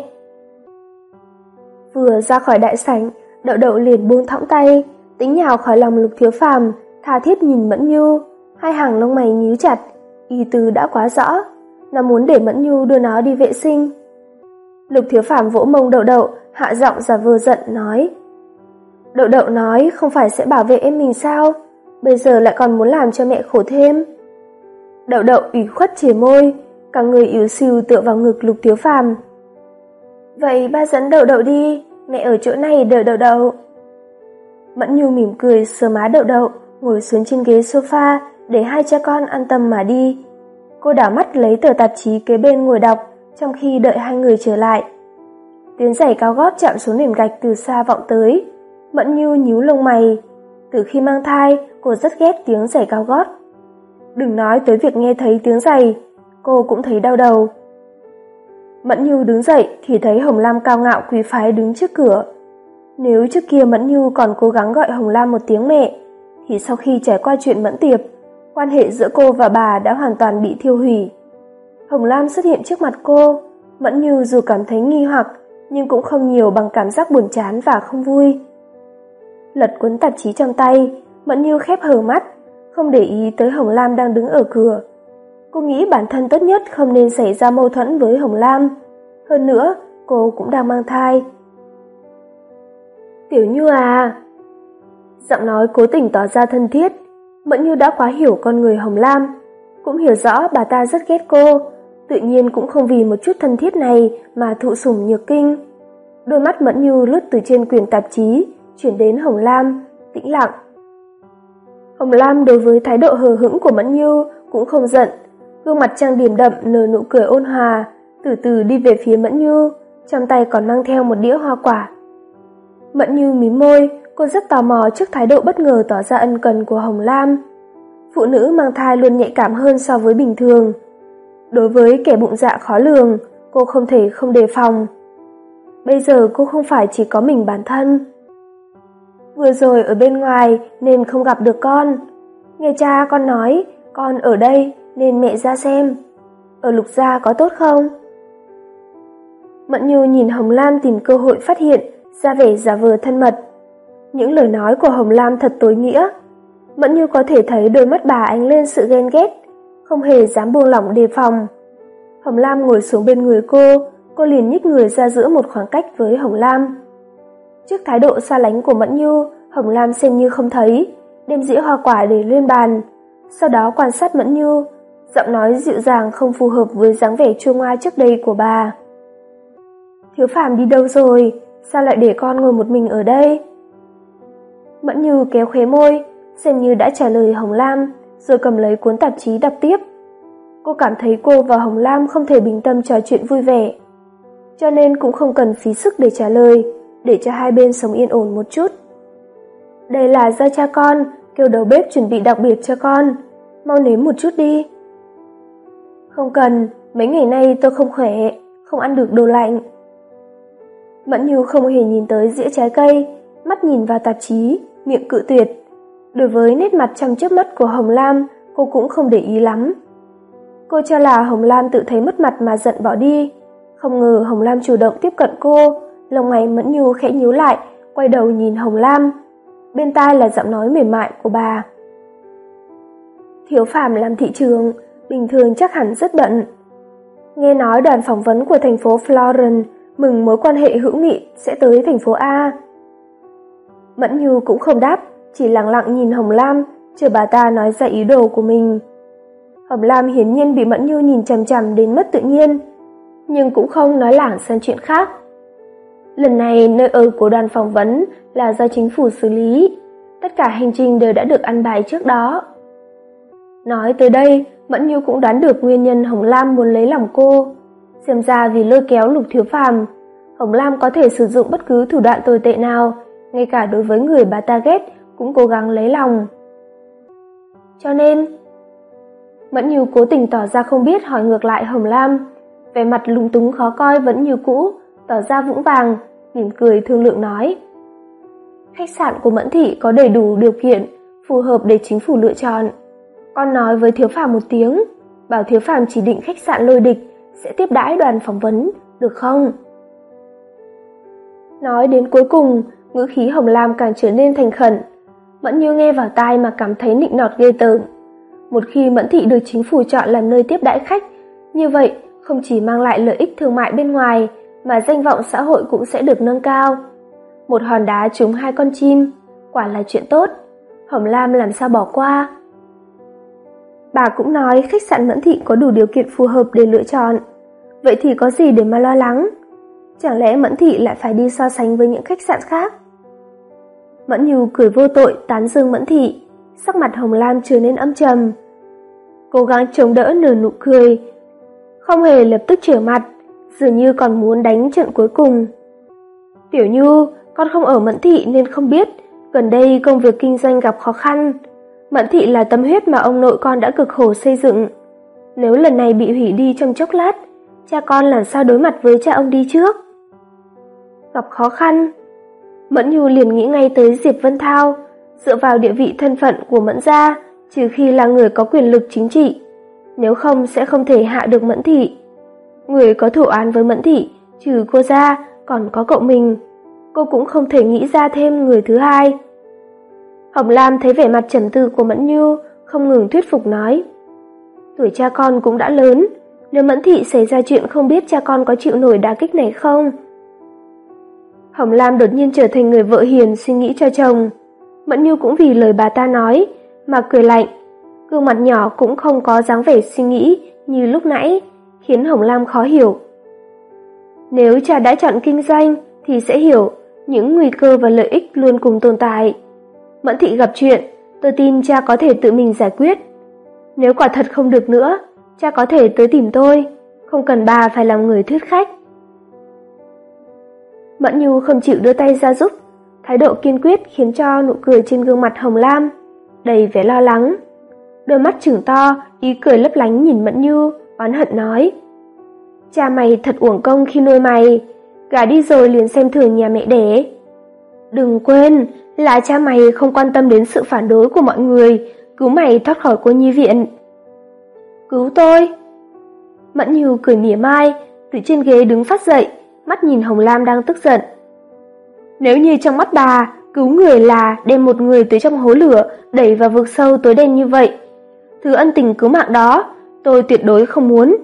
Vừa ra khỏi đại sảnh, Đậu Đậu liền buông thõng tay, tính nhào khỏi lòng Lục Thiếu Phàm, tha thiết nhìn Mẫn Nhu, hai hàng lông mày nhíu chặt, ý tứ đã quá rõ, nó muốn để Mẫn Nhu đưa nó đi vệ sinh. Lục Thiếu Phàm vỗ mông Đậu Đậu, hạ giọng giả vờ giận nói. Đậu Đậu nói không phải sẽ bảo vệ em mình sao, bây giờ lại còn muốn làm cho mẹ khổ thêm. Đậu Đậu ủy khuất chề môi, cả người yếu xìu tựa vào ngực Lục Thiếu Phàm. Vậy ba dẫn Đậu Đậu đi, mẹ ở chỗ này đợi Đậu Đậu. Mẫn Nhu mỉm cười sờ má Đậu Đậu, ngồi xuống trên ghế sofa để hai cha con an tâm mà đi. Cô đảo mắt lấy tờ tạp chí kế bên ngồi đọc, trong khi đợi hai người trở lại. Tiếng giày cao gót chạm xuống nền gạch từ xa vọng tới. Mẫn Nhu nhíu lông mày. Từ khi mang thai, cô rất ghét tiếng giày cao gót. Đừng nói tới việc nghe thấy tiếng giày, cô cũng thấy đau đầu. Mẫn Nhu đứng dậy thì thấy Hồng Lam cao ngạo quý phái đứng trước cửa. Nếu trước kia Mẫn Nhu còn cố gắng gọi Hồng Lam một tiếng mẹ, thì sau khi trải qua chuyện Mẫn Tiệp, quan hệ giữa cô và bà đã hoàn toàn bị thiêu hủy. Hồng Lam xuất hiện trước mặt cô, Mẫn Nhu dù cảm thấy nghi hoặc, nhưng cũng không nhiều bằng cảm giác buồn chán và không vui. Lật cuốn tạp chí trong tay, Mẫn Nhu khép hờ mắt, không để ý tới Hồng Lam đang đứng ở cửa. Cô nghĩ bản thân tốt nhất không nên xảy ra mâu thuẫn với Hồng Lam. Hơn nữa, cô cũng đang mang thai. Tiểu Nhu à! Giọng nói cố tình tỏ ra thân thiết. Mẫn Như đã quá hiểu con người Hồng Lam, cũng hiểu rõ bà ta rất ghét cô, tự nhiên cũng không vì một chút thân thiết này mà thụ sủng nhược kinh. Đôi mắt Mẫn Như lướt từ trên quyển tạp chí chuyển đến Hồng Lam, tĩnh lặng. Hồng Lam đối với thái độ hờ hững của Mẫn Như cũng không giận, gương mặt trang điểm đậm nở nụ cười ôn hòa, từ từ đi về phía Mẫn Như, trong tay còn mang theo một đĩa hoa quả. Mẫn Như mím môi, cô rất tò mò trước thái độ bất ngờ tỏ ra ân cần của Hồng Lam. Phụ nữ mang thai luôn nhạy cảm hơn so với bình thường. Đối với kẻ bụng dạ khó lường, cô không thể không đề phòng. Bây giờ cô không phải chỉ có mình bản thân. Vừa rồi ở bên ngoài nên không gặp được con. Nghe cha con nói, con ở đây nên mẹ ra xem. Ở Lục gia có tốt không? Mẫn Như nhìn Hồng Lam tìm cơ hội phát hiện, ra vẻ giả vờ thân mật. Những lời nói của Hồng Lam thật tối nghĩa. Mẫn Như có thể thấy đôi mắt bà ánh lên sự ghen ghét, không hề dám buông lỏng đề phòng. Hồng Lam ngồi xuống bên người cô, cô liền nhích người ra giữa một khoảng cách với Hồng Lam. Trước thái độ xa lánh của Mẫn Như, Hồng Lam xem như không thấy, đem dĩa hoa quả để lên bàn, sau đó quan sát Mẫn Như, giọng nói dịu dàng không phù hợp với dáng vẻ chua ngoa trước đây của bà. Thiếu Phàm đi đâu rồi? Sao lại để con ngồi một mình ở đây? Mẫn Như kéo khóe môi, xem như đã trả lời Hồng Lam, rồi cầm lấy cuốn tạp chí đọc tiếp. Cô cảm thấy cô và Hồng Lam không thể bình tâm trò chuyện vui vẻ, cho nên cũng không cần phí sức để trả lời, để cho hai bên sống yên ổn một chút. Đây là do cha con kêu đầu bếp chuẩn bị đặc biệt cho con, mau nếm một chút đi. Không cần, mấy ngày nay tôi không khỏe, không ăn được đồ lạnh. Mẫn Như không hề nhìn tới dĩa trái cây, mắt nhìn vào tạp chí, miệng cự tuyệt. Đối với nét mặt trong chớp mắt của Hồng Lam, cô cũng không để ý lắm. Cô cho là Hồng Lam tự thấy mất mặt mà giận bỏ đi, không ngờ Hồng Lam chủ động tiếp cận cô, lông mày Mẫn Như khẽ nhíu lại, quay đầu nhìn Hồng Lam. Bên tai là giọng nói mềm mại của bà. Thiếu Phàm làm thị trường, bình thường chắc hẳn rất bận. Nghe nói đoàn phỏng vấn của thành phố Florence mừng mối quan hệ hữu nghị sẽ tới thành phố A. Mẫn Như cũng không đáp, chỉ lặng lặng nhìn Hồng Lam, chờ bà ta nói ra ý đồ của mình. Hồng Lam hiển nhiên bị Mẫn Như nhìn chằm chằm đến mất tự nhiên, nhưng cũng không nói lảng sang chuyện khác. Lần này nơi ở của đoàn phỏng vấn là do chính phủ xử lý, tất cả hành trình đều đã được ăn bài trước đó. Nói tới đây, Mẫn Như cũng đoán được nguyên nhân Hồng Lam muốn lấy lòng cô. Xem ra vì lôi kéo Lục Thiếu Phàm, Hồng Lam có thể sử dụng bất cứ thủ đoạn tồi tệ nào, ngay cả đối với người bà ta ghét cũng cố gắng lấy lòng. Cho nên, Mẫn Như cố tình tỏ ra không biết hỏi ngược lại Hồng Lam, vẻ mặt lúng túng khó coi vẫn như cũ, tỏ ra vững vàng, mỉm cười thương lượng nói. Khách sạn của Mẫn Thị có đầy đủ điều kiện, phù hợp để chính phủ lựa chọn. Con nói với Thiếu Phàm một tiếng, bảo Thiếu Phàm chỉ định khách sạn Lôi Địch sẽ tiếp đãi đoàn phỏng vấn, được không? Nói đến cuối cùng, ngữ khí Hồng Lam càng trở nên thành khẩn. Mẫn Như nghe vào tai mà cảm thấy nịnh nọt ghê tởm. Một khi Mẫn Thị được chính phủ chọn làm nơi tiếp đãi khách, như vậy không chỉ mang lại lợi ích thương mại bên ngoài, mà danh vọng xã hội cũng sẽ được nâng cao. Một hòn đá trúng hai con chim, quả là chuyện tốt. Hồng Lam làm sao bỏ qua. Bà cũng nói khách sạn Mẫn Thị có đủ điều kiện phù hợp để lựa chọn. Vậy thì có gì để mà lo lắng? Chẳng lẽ Mẫn Thị lại phải đi so sánh với những khách sạn khác? Mẫn Như cười vô tội tán dương Mẫn Thị, sắc mặt Hồng Lam trở nên âm trầm. Cố gắng chống đỡ nở nụ cười, không hề lập tức trở mặt, dường như còn muốn đánh trận cuối cùng. Tiểu Như, con không ở Mẫn Thị nên không biết, gần đây công việc kinh doanh gặp khó khăn. Mẫn Thị là tâm huyết mà ông nội con đã cực khổ xây dựng. Nếu lần này bị hủy đi trong chốc lát, cha con làm sao đối mặt với cha ông đi trước? Gặp khó khăn? Mẫn Như liền nghĩ ngay tới Diệp Vân Thao, dựa vào địa vị thân phận của Mẫn gia, trừ khi là người có quyền lực chính trị, nếu không sẽ không thể hạ được Mẫn Thị. Người có thủ án với Mẫn Thị, trừ cô ra, còn có cậu mình. Cô cũng không thể nghĩ ra thêm người thứ hai. Hồng Lam thấy vẻ mặt trầm tư của Mẫn Như, không ngừng thuyết phục nói. Tuổi cha con cũng đã lớn, nếu Mẫn Thị xảy ra chuyện không biết cha con có chịu nổi đả kích này không? Hồng Lam đột nhiên trở thành người vợ hiền suy nghĩ cho chồng. Mẫn Nhu cũng vì lời bà ta nói mà cười lạnh, gương mặt nhỏ cũng không có dáng vẻ suy nghĩ như lúc nãy, khiến Hồng Lam khó hiểu. Nếu cha đã chọn kinh doanh thì sẽ hiểu những nguy cơ và lợi ích luôn cùng tồn tại. Mẫn thị gặp chuyện, tôi tin cha có thể tự mình giải quyết. Nếu quả thật không được nữa, cha có thể tới tìm tôi, không cần bà phải làm người thuyết khách. Mẫn Nhu không chịu đưa tay ra giúp, thái độ kiên quyết khiến cho nụ cười trên gương mặt Hồng Lam đầy vẻ lo lắng. Đôi mắt trừng to, ý cười lấp lánh nhìn Mẫn Nhu, oán hận nói: Cha mày thật uổng công khi nuôi mày, gả đi rồi liền xem thường nhà mẹ đẻ. Đừng quên là cha mày không quan tâm đến sự phản đối của mọi người, cứu mày thoát khỏi cô nhi viện. Cứu tôi? Mẫn Nhu cười mỉa mai, từ trên ghế đứng phát dậy, mắt nhìn Hồng Lam đang tức giận. Nếu như trong mắt bà, cứu người là đem một người tới trong hố lửa đẩy vào vực sâu tối đen như vậy, thứ ân tình cứu mạng đó, tôi tuyệt đối không muốn.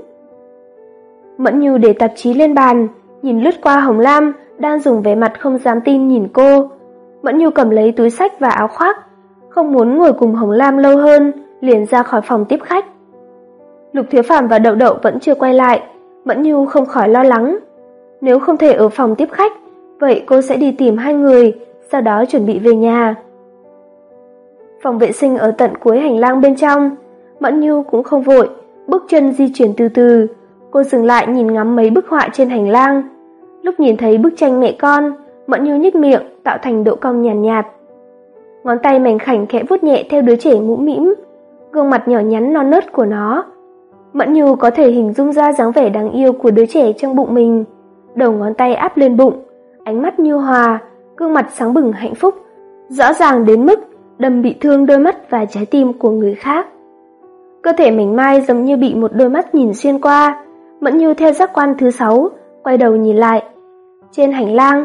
Mẫn Nhu để tạp chí lên bàn, nhìn lướt qua Hồng Lam đang dùng vẻ mặt không dám tin nhìn cô. Mẫn Nhu cầm lấy túi xách và áo khoác, không muốn ngồi cùng Hồng Lam lâu hơn, liền ra khỏi phòng tiếp khách. Lục Thiếu Phàm và Đậu Đậu vẫn chưa quay lại, Mẫn Nhu không khỏi lo lắng. Nếu không thể ở phòng tiếp khách, vậy cô sẽ đi tìm hai người, sau đó chuẩn bị về nhà. Phòng vệ sinh ở tận cuối hành lang bên trong, Mẫn Nhu cũng không vội, bước chân di chuyển từ từ. Cô dừng lại nhìn ngắm mấy bức họa trên hành lang. Lúc nhìn thấy bức tranh mẹ con, Mẫn Nhu nhếch miệng tạo thành độ cong nhàn nhạt, nhạt. Ngón tay mảnh khảnh khẽ vuốt nhẹ theo đứa trẻ mũm mĩm, gương mặt nhỏ nhắn non nớt của nó. Mẫn Nhu có thể hình dung ra dáng vẻ đáng yêu của đứa trẻ trong bụng mình. Đầu ngón tay áp lên bụng, ánh mắt nhu hòa, gương mặt sáng bừng hạnh phúc, rõ ràng đến mức đâm bị thương đôi mắt và trái tim của người khác. Cơ thể mảnh mai giống như bị một đôi mắt nhìn xuyên qua. Mẫn Nhu theo giác quan thứ sáu, quay đầu nhìn lại. Trên hành lang,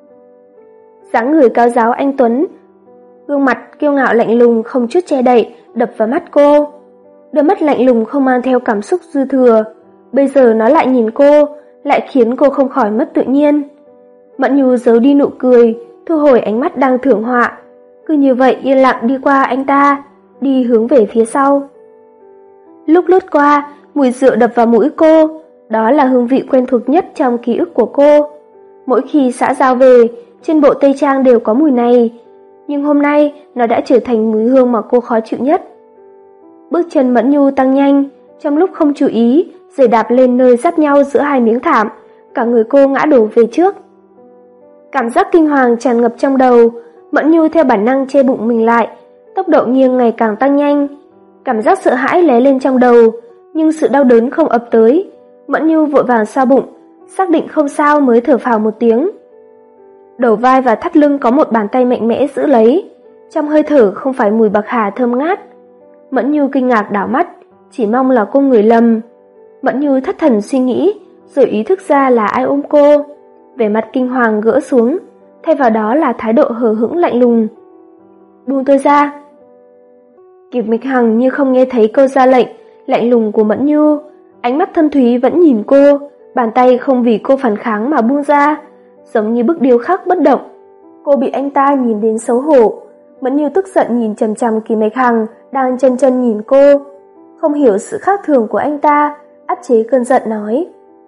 dáng người cao giáo anh tuấn, gương mặt kiêu ngạo lạnh lùng không chút che đậy đập vào mắt cô. Đôi mắt lạnh lùng không mang theo cảm xúc dư thừa, bây giờ nó lại nhìn cô, lại khiến cô không khỏi mất tự nhiên. Mẫn Nhu giấu đi nụ cười, thu hồi ánh mắt đang thưởng họa, cứ như vậy yên lặng đi qua anh ta, đi hướng về phía sau. Lúc lướt qua, mùi rượu đập vào mũi cô, đó là hương vị quen thuộc nhất trong ký ức của cô. Mỗi khi xã giao về, trên bộ tây trang đều có mùi này, nhưng hôm nay nó đã trở thành mùi hương mà cô khó chịu nhất. Bước chân Mẫn Nhu tăng nhanh, trong lúc không chú ý, giày đạp lên nơi giáp nhau giữa hai miếng thảm, cả người cô ngã đổ về trước. Cảm giác kinh hoàng tràn ngập trong đầu, Mẫn Nhu theo bản năng che bụng mình lại, tốc độ nghiêng ngày càng tăng nhanh. Cảm giác sợ hãi lóe lên trong đầu, nhưng sự đau đớn không ập tới. Mẫn Nhu vội vàng xoa bụng, xác định không sao mới thở phào một tiếng. Đầu vai và thắt lưng có một bàn tay mạnh mẽ giữ lấy, trong hơi thở không phải mùi bạc hà thơm ngát. Mẫn Nhu kinh ngạc đảo mắt, chỉ mong là cô ngửi lầm. Mẫn Nhu thất thần suy nghĩ, rồi ý thức ra là ai ôm cô. Vẻ mặt kinh hoàng gỡ xuống, thay vào đó là thái độ hờ hững lạnh lùng. Buông tôi ra. Kiều Mịch Hằng như không nghe thấy câu ra lệnh lạnh lùng của Mẫn Nhu, ánh mắt thâm thúy vẫn nhìn cô, bàn tay không vì cô phản kháng mà buông ra, giống như bức điêu khắc bất động. Cô bị anh ta nhìn đến xấu hổ. Mẫn Nhu tức giận nhìn chằm chằm Kiều Mịch Hằng đang chân chân nhìn cô, không hiểu sự khác thường của anh ta, áp chế cơn giận nói: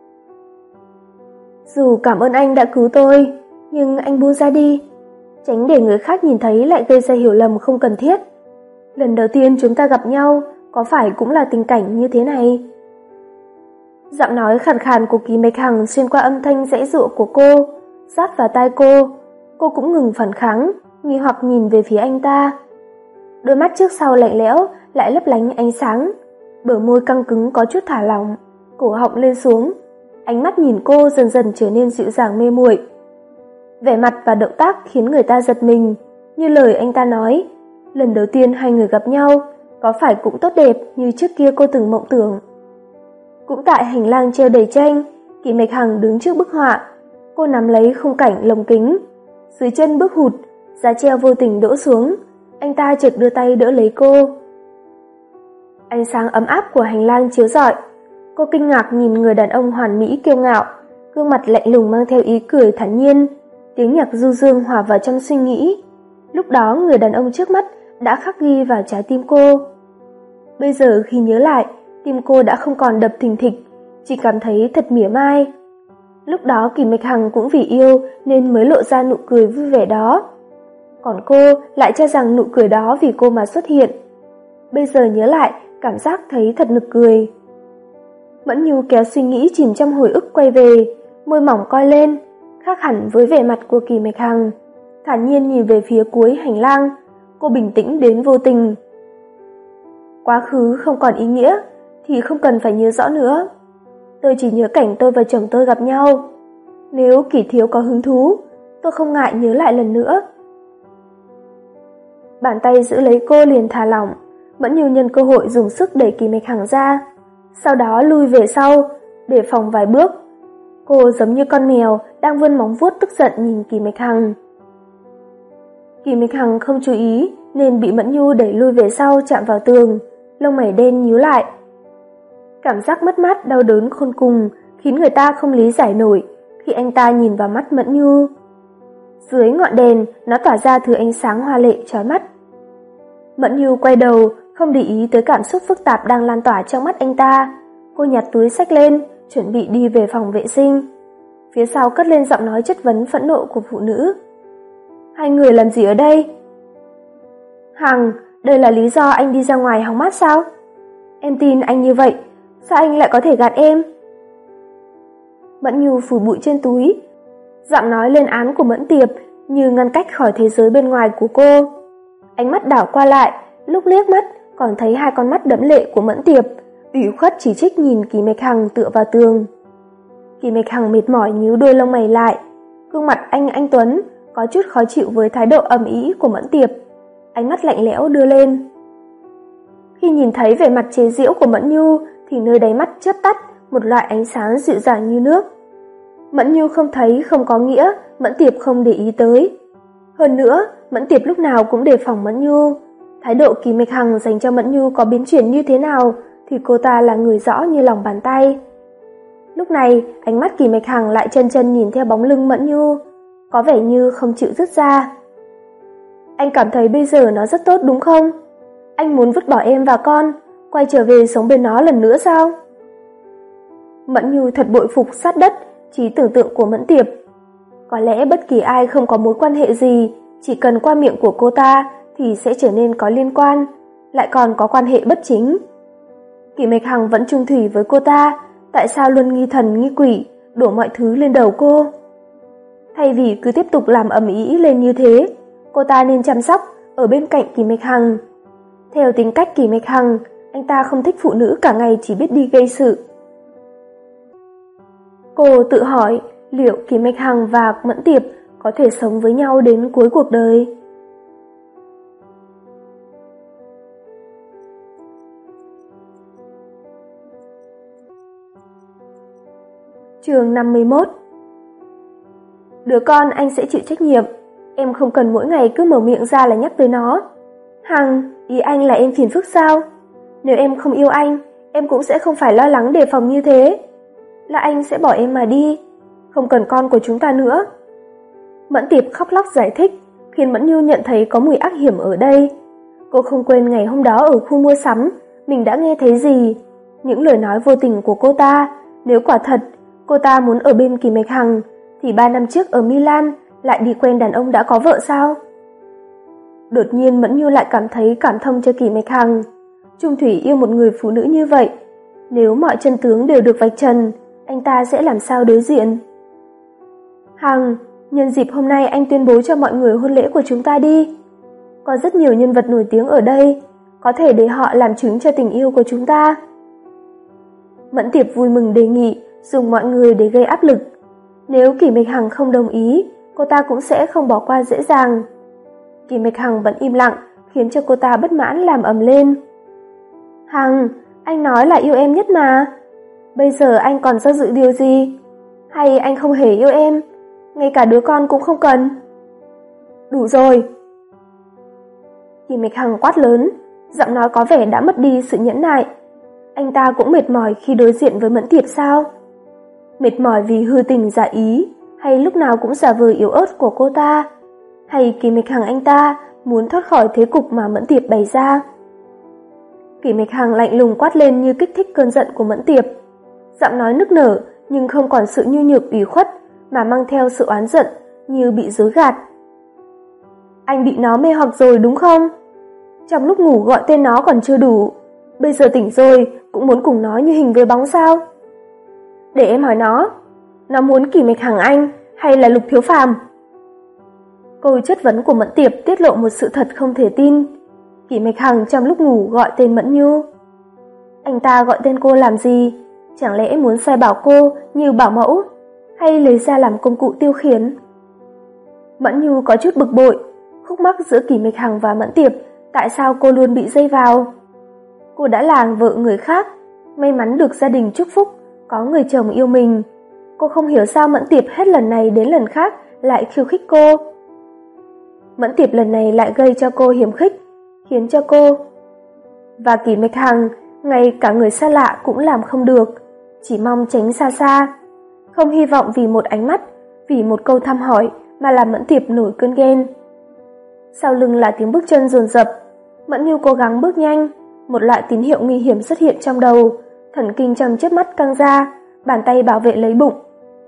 Dù cảm ơn anh đã cứu tôi, nhưng anh buông ra đi, tránh để người khác nhìn thấy lại gây ra hiểu lầm không cần thiết. Lần đầu tiên chúng ta gặp nhau, có phải cũng là tình cảnh như thế này? Giọng nói khàn khàn của Kỳ Mịch Hằng xuyên qua âm thanh giãy giụa của cô, sát vào tai cô. Cô cũng ngừng phản kháng, nghi hoặc nhìn về phía anh ta. Đôi mắt trước sau lạnh lẽo lại lấp lánh ánh sáng, bờ môi căng cứng có chút thả lỏng, cổ họng lên xuống. Ánh mắt nhìn cô dần dần trở nên dịu dàng mê muội. Vẻ mặt và động tác khiến người ta giật mình, như lời anh ta nói, lần đầu tiên hai người gặp nhau, có phải cũng tốt đẹp như trước kia cô từng mộng tưởng. Cũng tại hành lang treo đầy tranh, Kỳ Mịch Hằng đứng trước bức họa, cô nắm lấy khung cảnh lồng kính, dưới chân bước hụt, giá treo vô tình đổ xuống, anh ta chợt đưa tay đỡ lấy cô. Ánh sáng ấm áp của hành lang chiếu rọi, cô kinh ngạc nhìn người đàn ông hoàn mỹ kiêu ngạo, gương mặt lạnh lùng mang theo ý cười thản nhiên, tiếng nhạc du dương hòa vào trong suy nghĩ. Lúc đó người đàn ông trước mắt đã khắc ghi vào trái tim cô. Bây giờ khi nhớ lại, tim cô đã không còn đập thình thịch, chỉ cảm thấy thật mỉa mai. Lúc đó Kỷ Mạch Hằng cũng vì yêu nên mới lộ ra nụ cười vui vẻ đó. Còn cô lại cho rằng nụ cười đó vì cô mà xuất hiện. Bây giờ nhớ lại, cảm giác thấy thật nực cười. Mẫn Nhu kéo suy nghĩ chìm trong hồi ức quay về, môi mỏng cong lên, khác hẳn với vẻ mặt của Kỷ Mạch Hằng. Thản nhiên nhìn về phía cuối hành lang, cô bình tĩnh đến vô tình. Quá khứ không còn ý nghĩa thì không cần phải nhớ rõ nữa. Tôi chỉ nhớ cảnh tôi và chồng tôi gặp nhau. Nếu Kỷ thiếu có hứng thú, tôi không ngại nhớ lại lần nữa. Bàn tay giữ lấy cô liền thả lỏng, Mẫn Nhu nhân cơ hội dùng sức đẩy Kỷ Mạch Hằng ra, sau đó lui về sau, để phòng vài bước. Cô giống như con mèo đang vươn móng vuốt tức giận nhìn Kỷ Mạch Hằng. Kỷ Mạch Hằng không chú ý nên bị Mẫn Nhu đẩy lui về sau chạm vào tường, lông mày đen nhíu lại. Cảm giác mất mát đau đớn khôn cùng khiến người ta không lý giải nổi khi anh ta nhìn vào mắt Mẫn Nhu. Dưới ngọn đèn, nó tỏa ra thứ ánh sáng hoa lệ chói mắt. Mẫn Nhu quay đầu, không để ý tới cảm xúc phức tạp đang lan tỏa trong mắt anh ta. Cô nhặt túi xách lên, chuẩn bị đi về phòng vệ sinh. Phía sau cất lên giọng nói chất vấn phẫn nộ của phụ nữ. Hai người làm gì ở đây? Hằng, đây là lý do anh đi ra ngoài hóng mát sao? Em tin anh như vậy, sao anh lại có thể gạt em? Mẫn Nhu phủi bụi trên túi, giọng nói lên án của Mẫn Tiệp như ngăn cách khỏi thế giới bên ngoài của cô. Ánh mắt đảo qua lại, lúc liếc mắt còn thấy hai con mắt đẫm lệ của Mẫn Tiệp, ủy khuất chỉ trích nhìn Kỷ Mạch Hằng tựa vào tường. Kỷ Mạch Hằng mệt mỏi nhíu đôi lông mày lại, gương mặt anh anh tuấn có chút khó chịu với thái độ ầm ĩ của Mẫn Tiệp, ánh mắt lạnh lẽo đưa lên. Khi nhìn thấy vẻ mặt chế giễu của Mẫn Nhu thì nơi đáy mắt chớp tắt một loại ánh sáng dịu dàng như nước. Mẫn Nhu không thấy không có nghĩa Mẫn Tiệp không để ý tới. Hơn nữa, Mẫn Tiệp lúc nào cũng đề phòng Mẫn Nhu. Thái độ Kỷ Mạch Hằng dành cho Mẫn Nhu có biến chuyển như thế nào thì cô ta là người rõ như lòng bàn tay. Lúc này, ánh mắt Kỷ Mạch Hằng lại chân chân nhìn theo bóng lưng Mẫn Nhu, có vẻ như không chịu dứt ra. Anh cảm thấy bây giờ nó rất tốt đúng không? Anh muốn vứt bỏ em và con, quay trở về sống bên nó lần nữa sao? Mẫn Nhu thật bội phục sát đất trí tưởng tượng của Mẫn Tiệp. Có lẽ bất kỳ ai không có mối quan hệ gì, chỉ cần qua miệng của cô ta thì sẽ trở nên có liên quan, lại còn có quan hệ bất chính. Kỷ Mạch Hằng vẫn trung thủy với cô ta, tại sao luôn nghi thần nghi quỷ, đổ mọi thứ lên đầu cô? Thay vì cứ tiếp tục làm ầm ĩ lên như thế, cô ta nên chăm sóc ở bên cạnh Kỷ Mạch Hằng. Theo tính cách Kỷ Mạch Hằng, anh ta không thích phụ nữ cả ngày chỉ biết đi gây sự. Cô tự hỏi liệu Kỷ Mạch Hằng và Mẫn Tiệp có thể sống với nhau đến cuối cuộc đời. Chương năm mươi mốt. Đứa con anh sẽ chịu trách nhiệm, em không cần mỗi ngày cứ mở miệng ra là nhắc tới nó. Hằng, ý anh là em phiền phức sao? Nếu em không yêu anh, em cũng sẽ không phải lo lắng đề phòng như thế. Là anh sẽ bỏ em mà đi, không cần con của chúng ta nữa. Mẫn Tiệp khóc lóc giải thích, khiến Mẫn Nhu nhận thấy có mùi ác hiểm ở đây. Cô không quên ngày hôm đó ở khu mua sắm, mình đã nghe thấy gì. Những lời nói vô tình của cô ta, nếu quả thật, cô ta muốn ở bên Kỷ Mạch Hằng, thì ba năm trước ở Milan lại đi quen đàn ông đã có vợ sao? Đột nhiên Mẫn Nhu lại cảm thấy cảm thông cho Kỷ Mạch Hằng. Trung thủy yêu một người phụ nữ như vậy, nếu mọi chân tướng đều được vạch trần, anh ta sẽ làm sao đối diện? Hằng, nhân dịp hôm nay anh tuyên bố cho mọi người hôn lễ của chúng ta đi. Có rất nhiều nhân vật nổi tiếng ở đây, có thể để họ làm chứng cho tình yêu của chúng ta. Mẫn Tiệp vui mừng đề nghị dùng mọi người để gây áp lực. Nếu Kỷ Mạch Hằng không đồng ý, cô ta cũng sẽ không bỏ qua dễ dàng. Kỷ Mạch Hằng vẫn im lặng, khiến cho cô ta bất mãn làm ầm lên. Hằng, anh nói là yêu em nhất mà. Bây giờ anh còn do dự điều gì? Hay anh không hề yêu em, ngay cả đứa con cũng không cần? Đủ rồi. Kỷ Mạch Hằng quát lớn, giọng nói có vẻ đã mất đi sự nhẫn nại. Anh ta cũng mệt mỏi khi đối diện với Mẫn Tiệp sao? Mệt mỏi vì hư tình giả ý, hay lúc nào cũng giả vờ yếu ớt của cô ta? hay Kỳ Mịch Hằng anh ta muốn thoát khỏi thế cục mà Mẫn Tiệp bày ra? Kỳ Mịch Hằng lạnh lùng quát lên như kích thích cơn giận của Mẫn Tiệp. Giọng nói nức nở nhưng không còn sự nhu nhược ủy khuất mà mang theo sự oán giận như bị dối gạt. Anh bị nó mê hoặc rồi đúng không? Trong lúc ngủ gọi tên nó còn chưa đủ, bây giờ tỉnh rồi cũng muốn cùng nó như hình với bóng sao? Để em hỏi nó, nó muốn Kỳ Mịch Hằng anh hay là Lục Thiếu Phàm? Câu chất vấn của Mẫn Tiệp tiết lộ một sự thật không thể tin. Kỳ Mịch Hằng trong lúc ngủ gọi tên Mẫn Nhu. Anh ta gọi tên cô làm gì? Chẳng lẽ muốn sai bảo cô như bảo mẫu, hay lấy ra làm công cụ tiêu khiển? Mẫn Nhu có chút bực bội, khúc mắc giữa Kỳ Mịch Hằng và Mẫn Tiệp, tại sao cô luôn bị dây vào? Cô đã là vợ người khác, may mắn được gia đình chúc phúc, có người chồng yêu mình. Cô không hiểu sao Mẫn Tiệp hết lần này đến lần khác lại khiêu khích cô. Mẫn Tiệp lần này lại gây cho cô hiểm khích, khiến cho cô và Kỳ Mịch Hằng, ngay cả người xa lạ cũng làm không được, chỉ mong tránh xa xa, không hy vọng vì một ánh mắt, vì một câu thăm hỏi mà làm Mẫn Tiệp nổi cơn ghen. Sau lưng là tiếng bước chân dồn dập, Mẫn Nhu cố gắng bước nhanh, một loại tín hiệu nguy hiểm xuất hiện trong đầu, thần kinh trong chớp mắt căng ra, bàn tay bảo vệ lấy bụng.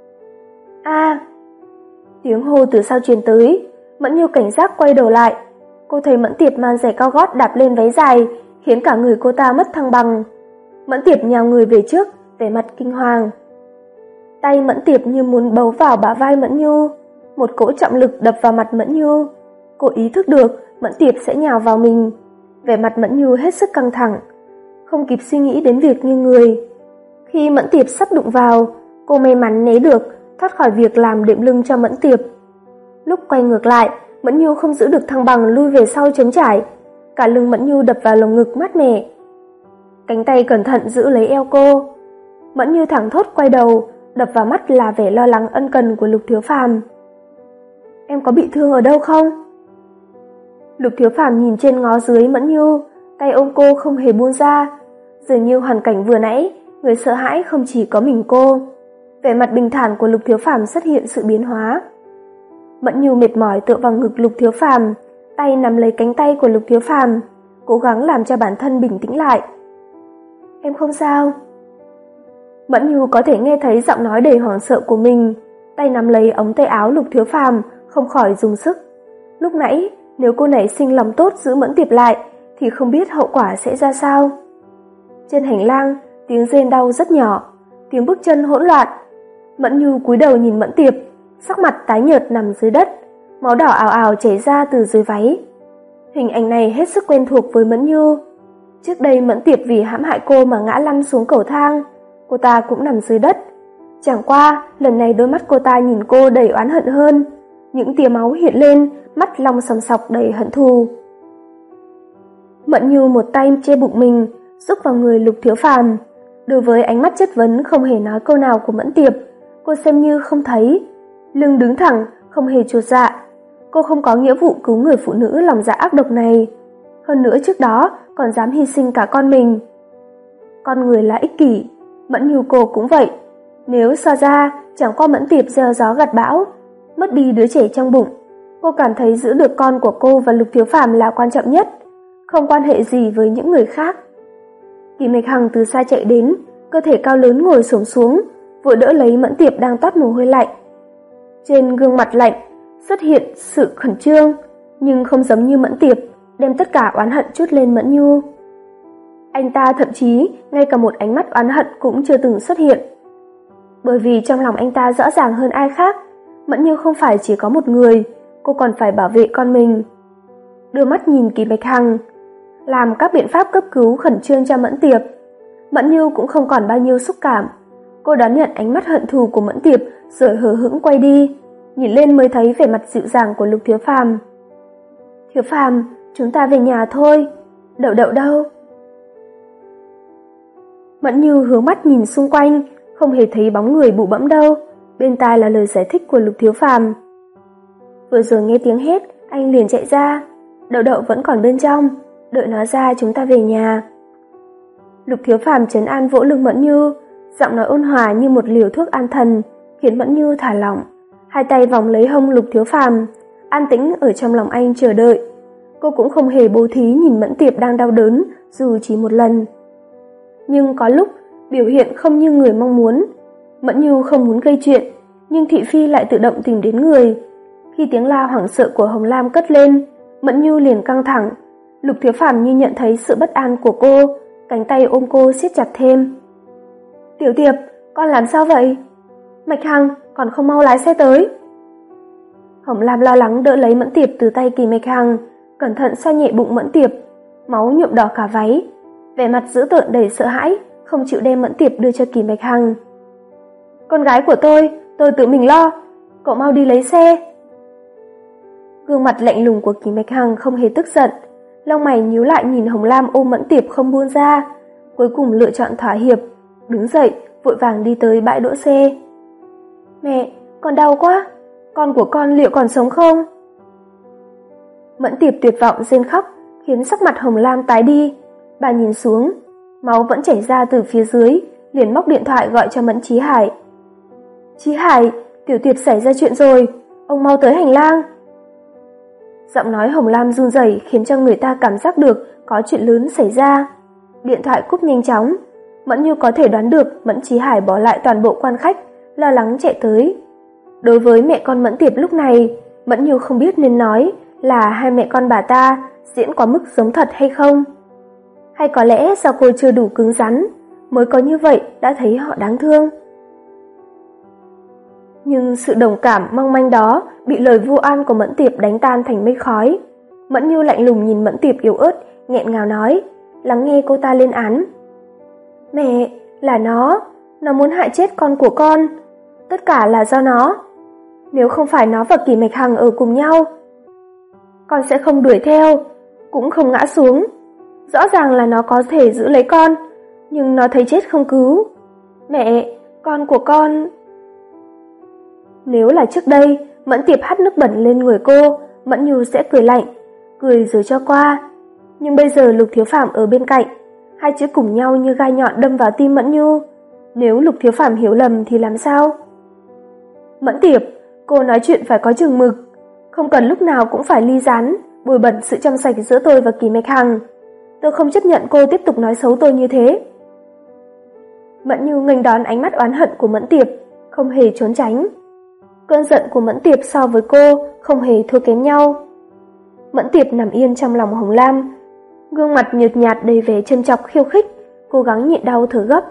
A! Tiếng hô từ sau truyền tới, Mẫn Nhu cảnh giác quay đầu lại. Cô thấy Mẫn Tiệp mang giày cao gót đạp lên váy dài, khiến cả người cô ta mất thăng bằng. Mẫn Tiệp nhào người về trước, vẻ mặt kinh hoàng. Tay Mẫn Tiệp như muốn bấu vào bả vai Mẫn Nhu, một cỗ trọng lực đập vào mặt Mẫn Nhu. Cô ý thức được Mẫn Tiệp sẽ nhào vào mình, vẻ mặt Mẫn Nhu hết sức căng thẳng, không kịp suy nghĩ đến việc nghiêng người. Khi Mẫn Tiệp sắp đụng vào, cô may mắn né được, thoát khỏi việc làm đệm lưng cho Mẫn Tiệp. Lúc quay ngược lại, Mẫn Nhu không giữ được thăng bằng lui về sau trống trải, cả lưng Mẫn Nhu đập vào lồng ngực mát mẻ. Cánh tay cẩn thận giữ lấy eo cô. Mẫn Nhu thẳng thốt quay đầu, đập vào mắt là vẻ lo lắng ân cần của Lục Thiếu Phàm. Em có bị thương ở đâu không? Lục Thiếu Phàm nhìn trên ngó dưới Mẫn Nhu, tay ôm cô không hề buông ra. Dường như hoàn cảnh vừa nãy, người sợ hãi không chỉ có mình cô. Vẻ mặt bình thản của Lục Thiếu Phàm xuất hiện sự biến hóa. Mẫn Nhu mệt mỏi tựa vào ngực Lục Thiếu Phàm, tay nắm lấy cánh tay của Lục Thiếu Phàm, cố gắng làm cho bản thân bình tĩnh lại. Em không sao. Mẫn Nhu có thể nghe thấy giọng nói đầy hoảng sợ của mình, tay nắm lấy ống tay áo Lục Thiếu Phàm, không khỏi dùng sức. Lúc nãy, nếu cô nảy sinh lòng tốt giữ Mẫn Tiệp lại, thì không biết hậu quả sẽ ra sao. Trên hành lang, tiếng rên đau rất nhỏ, tiếng bước chân hỗn loạn. Mẫn Nhu cúi đầu nhìn Mẫn Tiệp, sắc mặt tái nhợt nằm dưới đất, máu đỏ ào ào chảy ra từ dưới váy. Hình ảnh này hết sức quen thuộc với Mẫn Nhu. Trước đây Mẫn Tiệp vì hãm hại cô mà ngã lăn xuống cầu thang, cô ta cũng nằm dưới đất. Chẳng qua, lần này đôi mắt cô ta nhìn cô đầy oán hận hơn, những tia máu hiện lên, mắt long sòng sọc đầy hận thù. Mẫn Nhu một tay che bụng mình, rúc vào người Lục Thiếu Phàm. Đối với ánh mắt chất vấn không hề nói câu nào của Mẫn Tiệp, cô xem như không thấy, lưng đứng thẳng, không hề chột dạ. Cô không có nghĩa vụ cứu người phụ nữ lòng dạ ác độc này. Hơn nữa trước đó còn dám hy sinh cả con mình. Con người là ích kỷ, Mẫn Nhu cô cũng vậy. Nếu so ra, chẳng qua Mẫn Tiệp gieo gió gặt bão, mất đi đứa trẻ trong bụng. Cô cảm thấy giữ được con của cô và Lục Thiếu Phàm là quan trọng nhất, không quan hệ gì với những người khác. Kỳ Mịch Hằng từ xa chạy đến, cơ thể cao lớn ngồi xổm xuống, vội đỡ lấy Mẫn Tiệp đang toát mồ hôi lạnh. Trên gương mặt lạnh xuất hiện sự khẩn trương, nhưng không giống như Mẫn Tiệp, đem tất cả oán hận trút lên Mẫn Nhu. Anh ta thậm chí ngay cả một ánh mắt oán hận cũng chưa từng xuất hiện. Bởi vì trong lòng anh ta rõ ràng hơn ai khác, Mẫn Nhu không phải chỉ có một người, cô còn phải bảo vệ con mình. Đưa mắt nhìn Kỳ Bạch Hằng, làm các biện pháp cấp cứu khẩn trương cho Mẫn Tiệp. Mẫn Nhu cũng không còn bao nhiêu xúc cảm. Cô đón nhận ánh mắt hận thù của Mẫn Tiệp rồi hờ hững quay đi, nhìn lên mới thấy vẻ mặt dịu dàng của Lục Thiếu Phàm. Thiếu Phàm, chúng ta về nhà thôi. Đậu Đậu đâu? Mẫn Nhu hướng mắt nhìn xung quanh, không hề thấy bóng người bụ bẫm đâu. Bên tai là lời giải thích của Lục Thiếu Phàm. Vừa rồi nghe tiếng hét, anh liền chạy ra. Đậu Đậu vẫn còn bên trong, đợi nó ra chúng ta về nhà. Lục Thiếu Phàm trấn an vỗ lưng Mẫn Nhu, giọng nói ôn hòa như một liều thuốc an thần, khiến Mẫn Nhu thả lỏng. Hai tay vòng lấy hông Lục Thiếu Phàm, an tĩnh ở trong lòng anh chờ đợi. Cô cũng không hề bố thí nhìn Mẫn Tiệp đang đau đớn dù chỉ một lần. Nhưng có lúc biểu hiện không như người mong muốn. Mẫn Nhu không muốn gây chuyện, nhưng Thị Phi lại tự động tìm đến người. Khi tiếng la hoảng sợ của Hồng Lam cất lên, Mẫn Nhu liền căng thẳng. Lục Thiếu Phàm như nhận thấy sự bất an của cô, cánh tay ôm cô siết chặt thêm. "Tiểu Tiệp, con làm sao vậy? Mạch Hằng, còn không mau lái xe tới." Hồng Lam lo lắng đỡ lấy Mẫn Tiệp từ tay Kỳ Mạch Hằng, cẩn thận xoa nhẹ bụng Mẫn Tiệp, máu nhuộm đỏ cả váy, vẻ mặt dữ tợn đầy sợ hãi, không chịu đem Mẫn Tiệp đưa cho Kỳ Mạch Hằng. "Con gái của tôi, tôi tự mình lo, cậu mau đi lấy xe." Gương mặt lạnh lùng của Kỳ Mạch Hằng không hề tức giận, lông mày nhíu lại nhìn Hồng Lam ôm Mẫn Tiệp không buông ra, cuối cùng lựa chọn thỏa hiệp, đứng dậy, vội vàng đi tới bãi đỗ xe. "Mẹ, con đau quá, con của con liệu còn sống không?" Mẫn Tiệp tuyệt vọng rên khóc, khiến sắc mặt Hồng Lam tái đi. Bà nhìn xuống, máu vẫn chảy ra từ phía dưới, liền móc điện thoại gọi cho Mẫn Chí Hải. "Chí Hải, Tiểu Tiệp xảy ra chuyện rồi, ông mau tới hành lang." Giọng nói Hồng Lam run rẩy khiến cho người ta cảm giác được có chuyện lớn xảy ra. Điện thoại cúp nhanh chóng, Mẫn Nhu có thể đoán được Mẫn Chí Hải bỏ lại toàn bộ quan khách, lo lắng chạy tới. Đối với mẹ con Mẫn Tiệp lúc này, Mẫn Nhu không biết nên nói là hai mẹ con bà ta diễn quá mức giống thật hay không. Hay có lẽ do cô chưa đủ cứng rắn, mới có như vậy đã thấy họ đáng thương. Nhưng sự đồng cảm mong manh đó bị lời vu oan của Mẫn Tiệp đánh tan thành mây khói. Mẫn Nhu lạnh lùng nhìn Mẫn Tiệp yếu ớt, nghẹn ngào nói, lắng nghe cô ta lên án. "Mẹ, là nó, nó muốn hại chết con của con. Tất cả là do nó. Nếu không phải nó và Kỳ Mạch Hằng ở cùng nhau, con sẽ không đuổi theo, cũng không ngã xuống. Rõ ràng là nó có thể giữ lấy con, nhưng nó thấy chết không cứu. Mẹ, con của con..." Nếu là trước đây, Mẫn Tiệp hắt nước bẩn lên người cô, Mẫn Nhu sẽ cười lạnh, cười rồi cho qua. Nhưng bây giờ Lục Thiếu Phàm ở bên cạnh, hai chữ cùng nhau như gai nhọn đâm vào tim Mẫn Nhu. Nếu Lục Thiếu Phàm hiểu lầm thì làm sao? "Mẫn Tiệp, cô nói chuyện phải có chừng mực, không cần lúc nào cũng phải ly gián, bồi bẩn sự trong sạch giữa tôi và Kỳ Mạch Hằng. Tôi không chấp nhận cô tiếp tục nói xấu tôi như thế." Mẫn Nhu nghênh đón ánh mắt oán hận của Mẫn Tiệp, không hề trốn tránh. Cơn giận của Mẫn Tiệp so với cô không hề thua kém nhau. Mẫn Tiệp nằm yên trong lòng Hồng Lam, gương mặt nhợt nhạt đầy vẻ châm chọc khiêu khích, cố gắng nhịn đau thở gấp.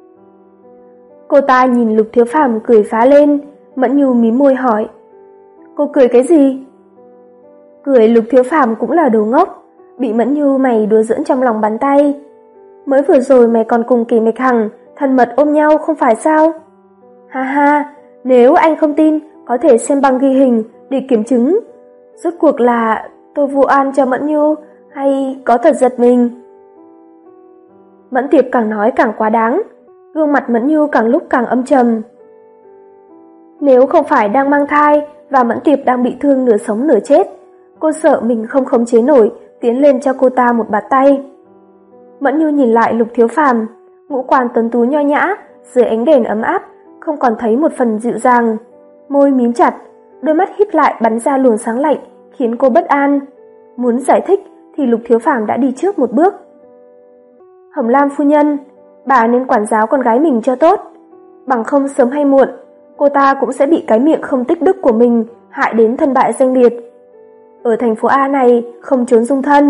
Cô ta nhìn Lục Thiếu Phàm cười phá lên, Mẫn Nhu mím môi hỏi, "Cô cười cái gì?" Cười Lục Thiếu Phàm cũng là đồ ngốc, bị Mẫn Nhu mày đùa giỡn trong lòng bàn tay. "Mới vừa rồi mày còn cùng Kỳ Mạch Hằng thân mật ôm nhau không phải sao? Ha ha, nếu anh không tin, có thể xem băng ghi hình để kiểm chứng. Rốt cuộc là tôi vu oan cho Mẫn Nhu hay có thật giật mình?" Mẫn Tiệp càng nói càng quá đáng, gương mặt Mẫn Nhu càng lúc càng âm trầm. Nếu không phải đang mang thai và Mẫn Tiệp đang bị thương nửa sống nửa chết, cô sợ mình không khống chế nổi, tiến lên cho cô ta một bạt tay. Mẫn Nhu nhìn lại Lục Thiếu Phàm, ngũ quan tuấn tú nho nhã, dưới ánh đèn ấm áp, không còn thấy một phần dịu dàng, môi mím chặt, đôi mắt híp lại bắn ra luồng sáng lạnh, khiến cô bất an. Muốn giải thích thì Lục Thiếu Phàm đã đi trước một bước. "Hồng Lam phu nhân, bà nên quản giáo con gái mình cho tốt, bằng không sớm hay muộn, cô ta cũng sẽ bị cái miệng không tích đức của mình hại đến thân bại danh liệt. Ở thành phố A này không trốn dung thân."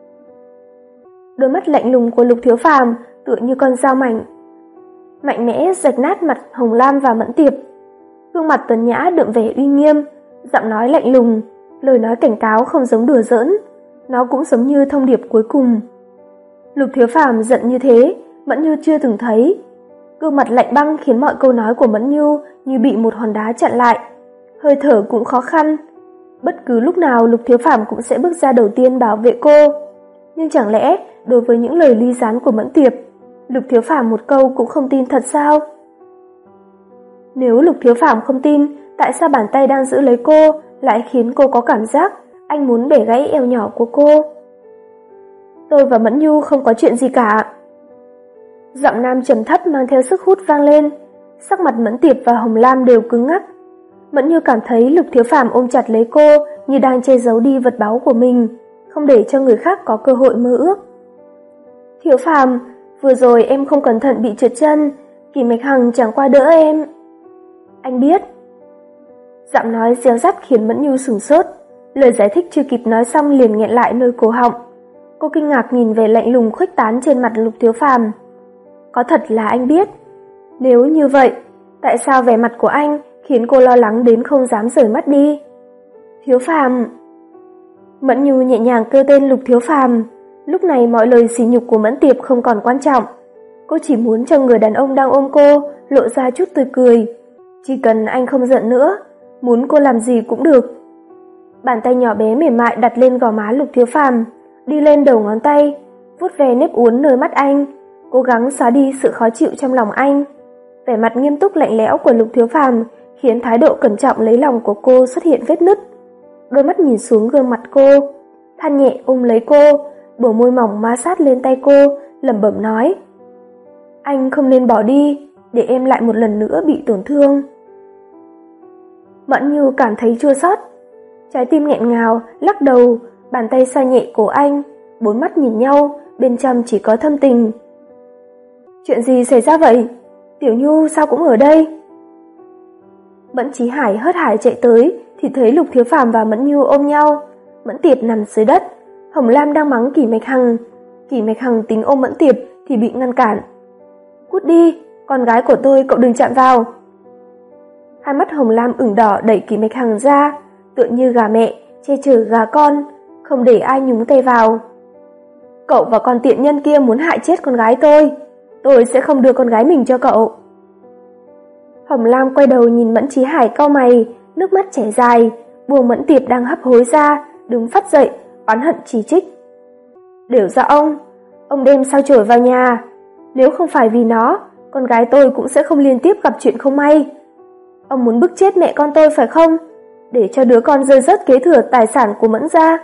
Đôi mắt lạnh lùng của Lục Thiếu Phàm tựa như con dao mảnh, mạnh mẽ rạch nát mặt Hồng Lam và Mẫn Tiệp. Gương mặt tuấn nhã đượm vẻ uy nghiêm, giọng nói lạnh lùng, lời nói cảnh cáo không giống đùa giỡn, nó cũng giống như thông điệp cuối cùng. Lục Thiếu Phàm giận như thế, Mẫn Nhu chưa từng thấy. Gương mặt lạnh băng khiến mọi câu nói của Mẫn Nhu như bị một hòn đá chặn lại, hơi thở cũng khó khăn. Bất cứ lúc nào Lục Thiếu Phàm cũng sẽ bước ra đầu tiên bảo vệ cô. Nhưng chẳng lẽ đối với những lời ly gián của Mẫn Tiệp, Lục Thiếu Phàm một câu cũng không tin thật sao? Nếu Lục Thiếu Phàm không tin, tại sao bàn tay đang giữ lấy cô lại khiến cô có cảm giác anh muốn bẻ gãy eo nhỏ của cô? "Tôi và Mẫn Nhu không có chuyện gì cả." Giọng nam trầm thấp mang theo sức hút vang lên, sắc mặt Mẫn Tiệp và Hồng Lam đều cứng ngắc. Mẫn Nhu cảm thấy Lục Thiếu Phàm ôm chặt lấy cô như đang che giấu đi vật báu của mình, không để cho người khác có cơ hội mơ ước. Thiếu Phàm, vừa rồi em không cẩn thận bị trượt chân, Kỷ Mạch Hằng chẳng qua đỡ em. Anh biết. Giọng nói réo rắt khiến Mẫn Nhu sửng sốt, lời giải thích chưa kịp nói xong liền nghẹn lại nơi cổ họng. Cô kinh ngạc nhìn về lạnh lùng khuếch tán trên mặt Lục Thiếu Phàm. Có thật là anh biết? Nếu như vậy, tại sao vẻ mặt của anh khiến cô lo lắng đến không dám rời mắt đi? Thiếu Phàm. Mẫn Nhu nhẹ nhàng kêu tên Lục Thiếu Phàm. Lúc này mọi lời sỉ nhục của Mẫn Tiệp không còn quan trọng. Cô chỉ muốn cho người đàn ông đang ôm cô lộ ra chút tươi cười. Chỉ cần anh không giận nữa, muốn cô làm gì cũng được. Bàn tay nhỏ bé mềm mại đặt lên gò má Lục Thiếu Phàm, đi lên đầu ngón tay, vuốt ve nếp uốn nơi mắt anh, cố gắng xóa đi sự khó chịu trong lòng anh. Vẻ mặt nghiêm túc lạnh lẽo của Lục Thiếu Phàm khiến thái độ cẩn trọng lấy lòng của cô xuất hiện vết nứt. Đôi mắt nhìn xuống gương mặt cô, than nhẹ ôm lấy cô, bờ môi mỏng ma sát lên tay cô, lẩm bẩm nói: Anh không nên bỏ đi, để em lại một lần nữa bị tổn thương. Mẫn Nhu cảm thấy chua xót, trái tim nghẹn ngào, lắc đầu, bàn tay xoa nhẹ cổ anh, bốn mắt nhìn nhau, bên trong chỉ có thâm tình. Chuyện gì xảy ra vậy? Tiểu Nhu sao cũng ở đây? Mẫn Chí Hải hớt hải chạy tới thì thấy Lục Thiếu Phàm và Mẫn Nhu ôm nhau. Mẫn Tiệp nằm dưới đất, Hồng Lam đang mắng Kỷ Mạch Hằng. Kỷ Mạch Hằng tính ôm Mẫn Tiệp thì bị ngăn cản. Cút đi, con gái của tôi cậu đừng chạm vào. Hai mắt Hồng Lam ửng đỏ đẩy Kỷ Mạch Hằng ra, tựa như gà mẹ che chở gà con, không để ai nhúng tay vào. Cậu và con tiện nhân kia muốn hại chết con gái tôi, tôi sẽ không đưa con gái mình cho cậu. Hồng Lam quay đầu nhìn Mẫn Chí Hải cau mày, nước mắt chảy dài, buông Mẫn Tiệp đang hấp hối ra, đứng phắt dậy, oán hận chỉ trích. Đều do ông, ông đem sao chổi vào nhà, nếu không phải vì nó, con gái tôi cũng sẽ không liên tiếp gặp chuyện không may. Ông muốn bức chết mẹ con tôi phải không? Để cho đứa con rơi rớt kế thừa tài sản của Mẫn gia.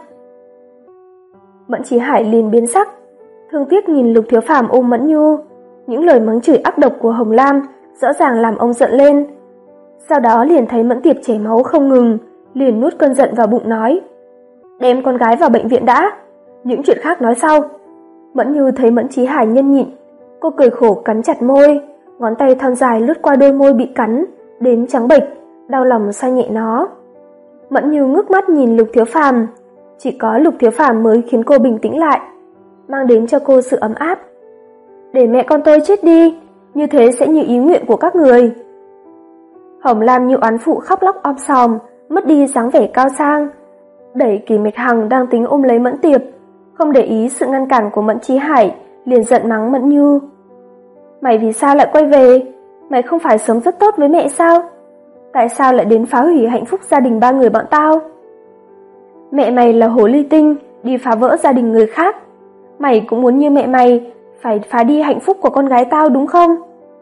Mẫn Chí Hải liền biến sắc, thương tiếc nhìn Lục Thiếu Phàm ôm Mẫn Nhu. Những lời mắng chửi ác độc của Hồng Lam rõ ràng làm ông giận lên. Sau đó liền thấy Mẫn Tiệp chảy máu không ngừng, liền nuốt cơn giận vào bụng nói: Đem con gái vào bệnh viện đã, những chuyện khác nói sau. Mẫn Nhu thấy Mẫn Chí Hải nhân nhịn, cô cười khổ cắn chặt môi, ngón tay thon dài lướt qua đôi môi bị cắn đến trắng bệch, đau lòng xoa nhẹ nó. Mẫn Nhu ngước mắt nhìn Lục Thiếu Phàm, chỉ có Lục Thiếu Phàm mới khiến cô bình tĩnh lại, mang đến cho cô sự ấm áp. Để mẹ con tôi chết đi, như thế sẽ như ý nguyện của các người. Hồng Lam như oán phụ khóc lóc om sòm, mất đi dáng vẻ cao sang, đẩy Kỷ Mạch Hằng đang tính ôm lấy Mẫn Tiệp, không để ý sự ngăn cản của Mẫn Chí Hải, liền giận mắng Mẫn Nhu. Mày vì sao lại quay về? Mày không phải sống rất tốt với mẹ sao? Tại sao lại đến phá hủy hạnh phúc gia đình ba người bọn tao? Mẹ mày là hồ ly tinh, đi phá vỡ gia đình người khác. Mày cũng muốn như mẹ mày, phải phá đi hạnh phúc của con gái tao đúng không?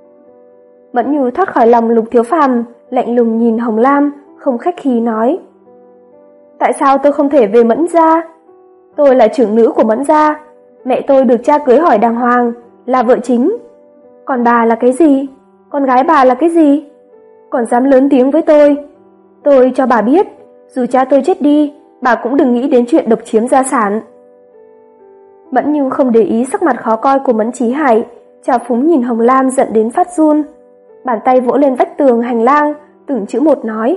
Mẫn Nhu thoát khỏi lòng Lục Thiếu Phàm, lạnh lùng nhìn Hồng Lam, không khách khí nói: Tại sao tôi không thể về Mẫn gia? Tôi là trưởng nữ của Mẫn gia, mẹ tôi được cha cưới hỏi đàng hoàng, là vợ chính. Còn bà là cái gì? Con gái bà là cái gì? Còn dám lớn tiếng với tôi? Tôi cho bà biết, dù cha tôi chết đi, bà cũng đừng nghĩ đến chuyện độc chiếm gia sản. Mẫn Nhu không để ý sắc mặt khó coi của Mẫn Chí Hải, trào phúng nhìn Hồng Lam giận đến phát run, bàn tay vỗ lên vách tường hành lang, từng chữ một nói: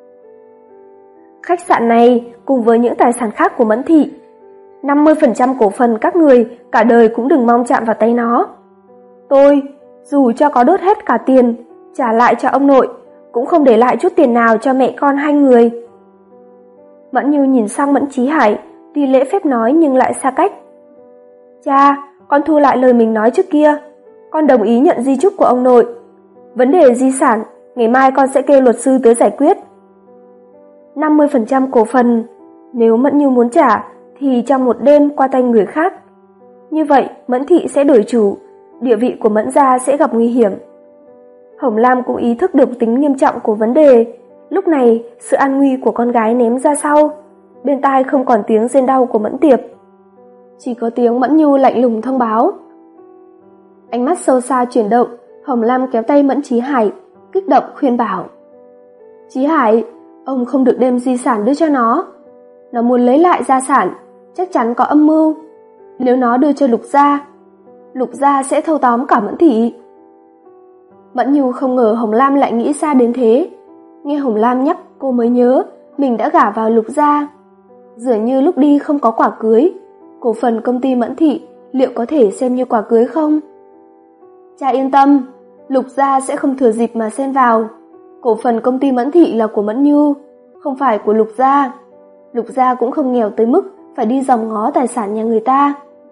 Khách sạn này cùng với những tài sản khác của Mẫn thị, năm mươi phần trăm cổ phần các người cả đời cũng đừng mong chạm vào tay nó. Tôi, dù cho có đốt hết cả tiền, trả lại cho ông nội, cũng không để lại chút tiền nào cho mẹ con hai người. Mẫn Nhu nhìn sang Mẫn Chí Hải, tuy lễ phép nói nhưng lại xa cách. Cha, con thu lại lời mình nói trước kia, con đồng ý nhận di chúc của ông nội. Vấn đề di sản, ngày mai con sẽ kêu luật sư tới giải quyết. năm mươi phần trăm cổ phần, nếu Mẫn Nhu muốn trả thì trong một đêm qua tay người khác. Như vậy Mẫn thị sẽ đổi chủ, địa vị của Mẫn gia sẽ gặp nguy hiểm. Hồng Lam cũng ý thức được tính nghiêm trọng của vấn đề, lúc này sự an nguy của con gái ném ra sau, bên tai không còn tiếng rên đau của Mẫn Tiệp, chỉ có tiếng Mẫn Nhu lạnh lùng thông báo. Ánh mắt sâu xa chuyển động, Hồng Lam kéo tay Mẫn Chí Hải, kích động khuyên bảo: Chí Hải, ông không được đem di sản đưa cho nó, Nó muốn lấy lại gia sản, chắc chắn có âm mưu. Nếu nó đưa cho Lục Gia, Lục Gia sẽ thâu tóm cả Mẫn Thị. Mẫn Nhu không ngờ Hồng Lam lại nghĩ xa đến thế. Nghe Hồng Lam nhắc cô mới nhớ mình đã gả vào Lục Gia. Dường như lúc đi không có quả cưới, cổ phần công ty Mẫn Thị liệu có thể xem như quả cưới không? Cha yên tâm, Lục Gia sẽ không thừa dịp mà xen vào. Cổ phần công ty Mẫn Thị là của Mẫn Nhu, không phải của Lục Gia. Lục Gia cũng không nghèo tới mức phải đi dòm ngó tài sản nhà người ta.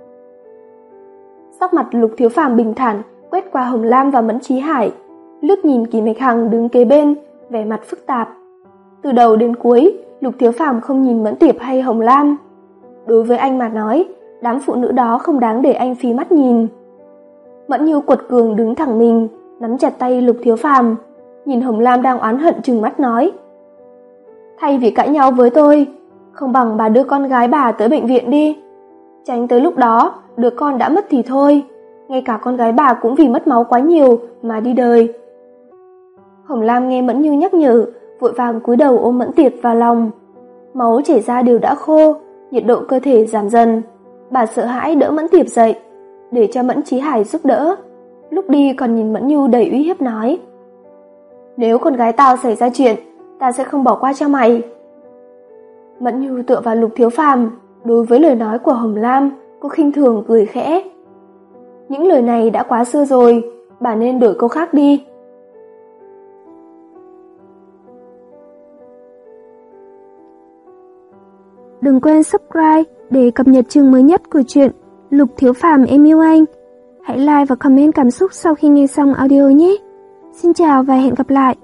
Sắc mặt Lục Thiếu Phàm bình thản quét qua Hồng Lam và Mẫn Chí Hải, lướt nhìn Kỳ Mạch Hằng đứng kế bên, vẻ mặt phức tạp. Từ đầu đến cuối, Lục Thiếu Phàm không nhìn Mẫn Tiệp hay Hồng Lam. Đối với anh mà nói, đám phụ nữ đó không đáng để anh phí mắt nhìn. Mẫn Nhu quật cường đứng thẳng mình, nắm chặt tay Lục Thiếu Phàm, nhìn Hồng Lam đang oán hận trừng mắt nói: "Thay vì cãi nhau với tôi, không bằng bà đưa con gái bà tới bệnh viện đi. Tránh tới lúc đó, đứa con đã mất thì thôi, ngay cả con gái bà cũng vì mất máu quá nhiều mà đi đời." Hồng Lam nghe Mẫn Nhu nhắc nhở, vội vàng cúi đầu ôm Mẫn Tiệp vào lòng. Máu chảy ra đều đã khô, nhiệt độ cơ thể giảm dần. Bà sợ hãi đỡ Mẫn Tiệp dậy, để cho Mẫn Chí Hải giúp đỡ. Lúc đi còn nhìn Mẫn Nhu đầy uy hiếp nói: "Nếu con gái tao xảy ra chuyện, ta sẽ không bỏ qua cho mày." Mẫn Nhu tựa vào Lục Thiếu Phàm, đối với lời nói của Hồng Lam, cô khinh thường cười khẽ. Những lời này đã quá xưa rồi, bà nên đổi câu khác đi.
Đừng quên subscribe để cập nhật chương mới nhất của truyện Lục Thiếu Phàm Em Yêu Anh. Hãy like và comment cảm xúc sau khi nghe xong audio nhé. Xin chào và hẹn gặp lại.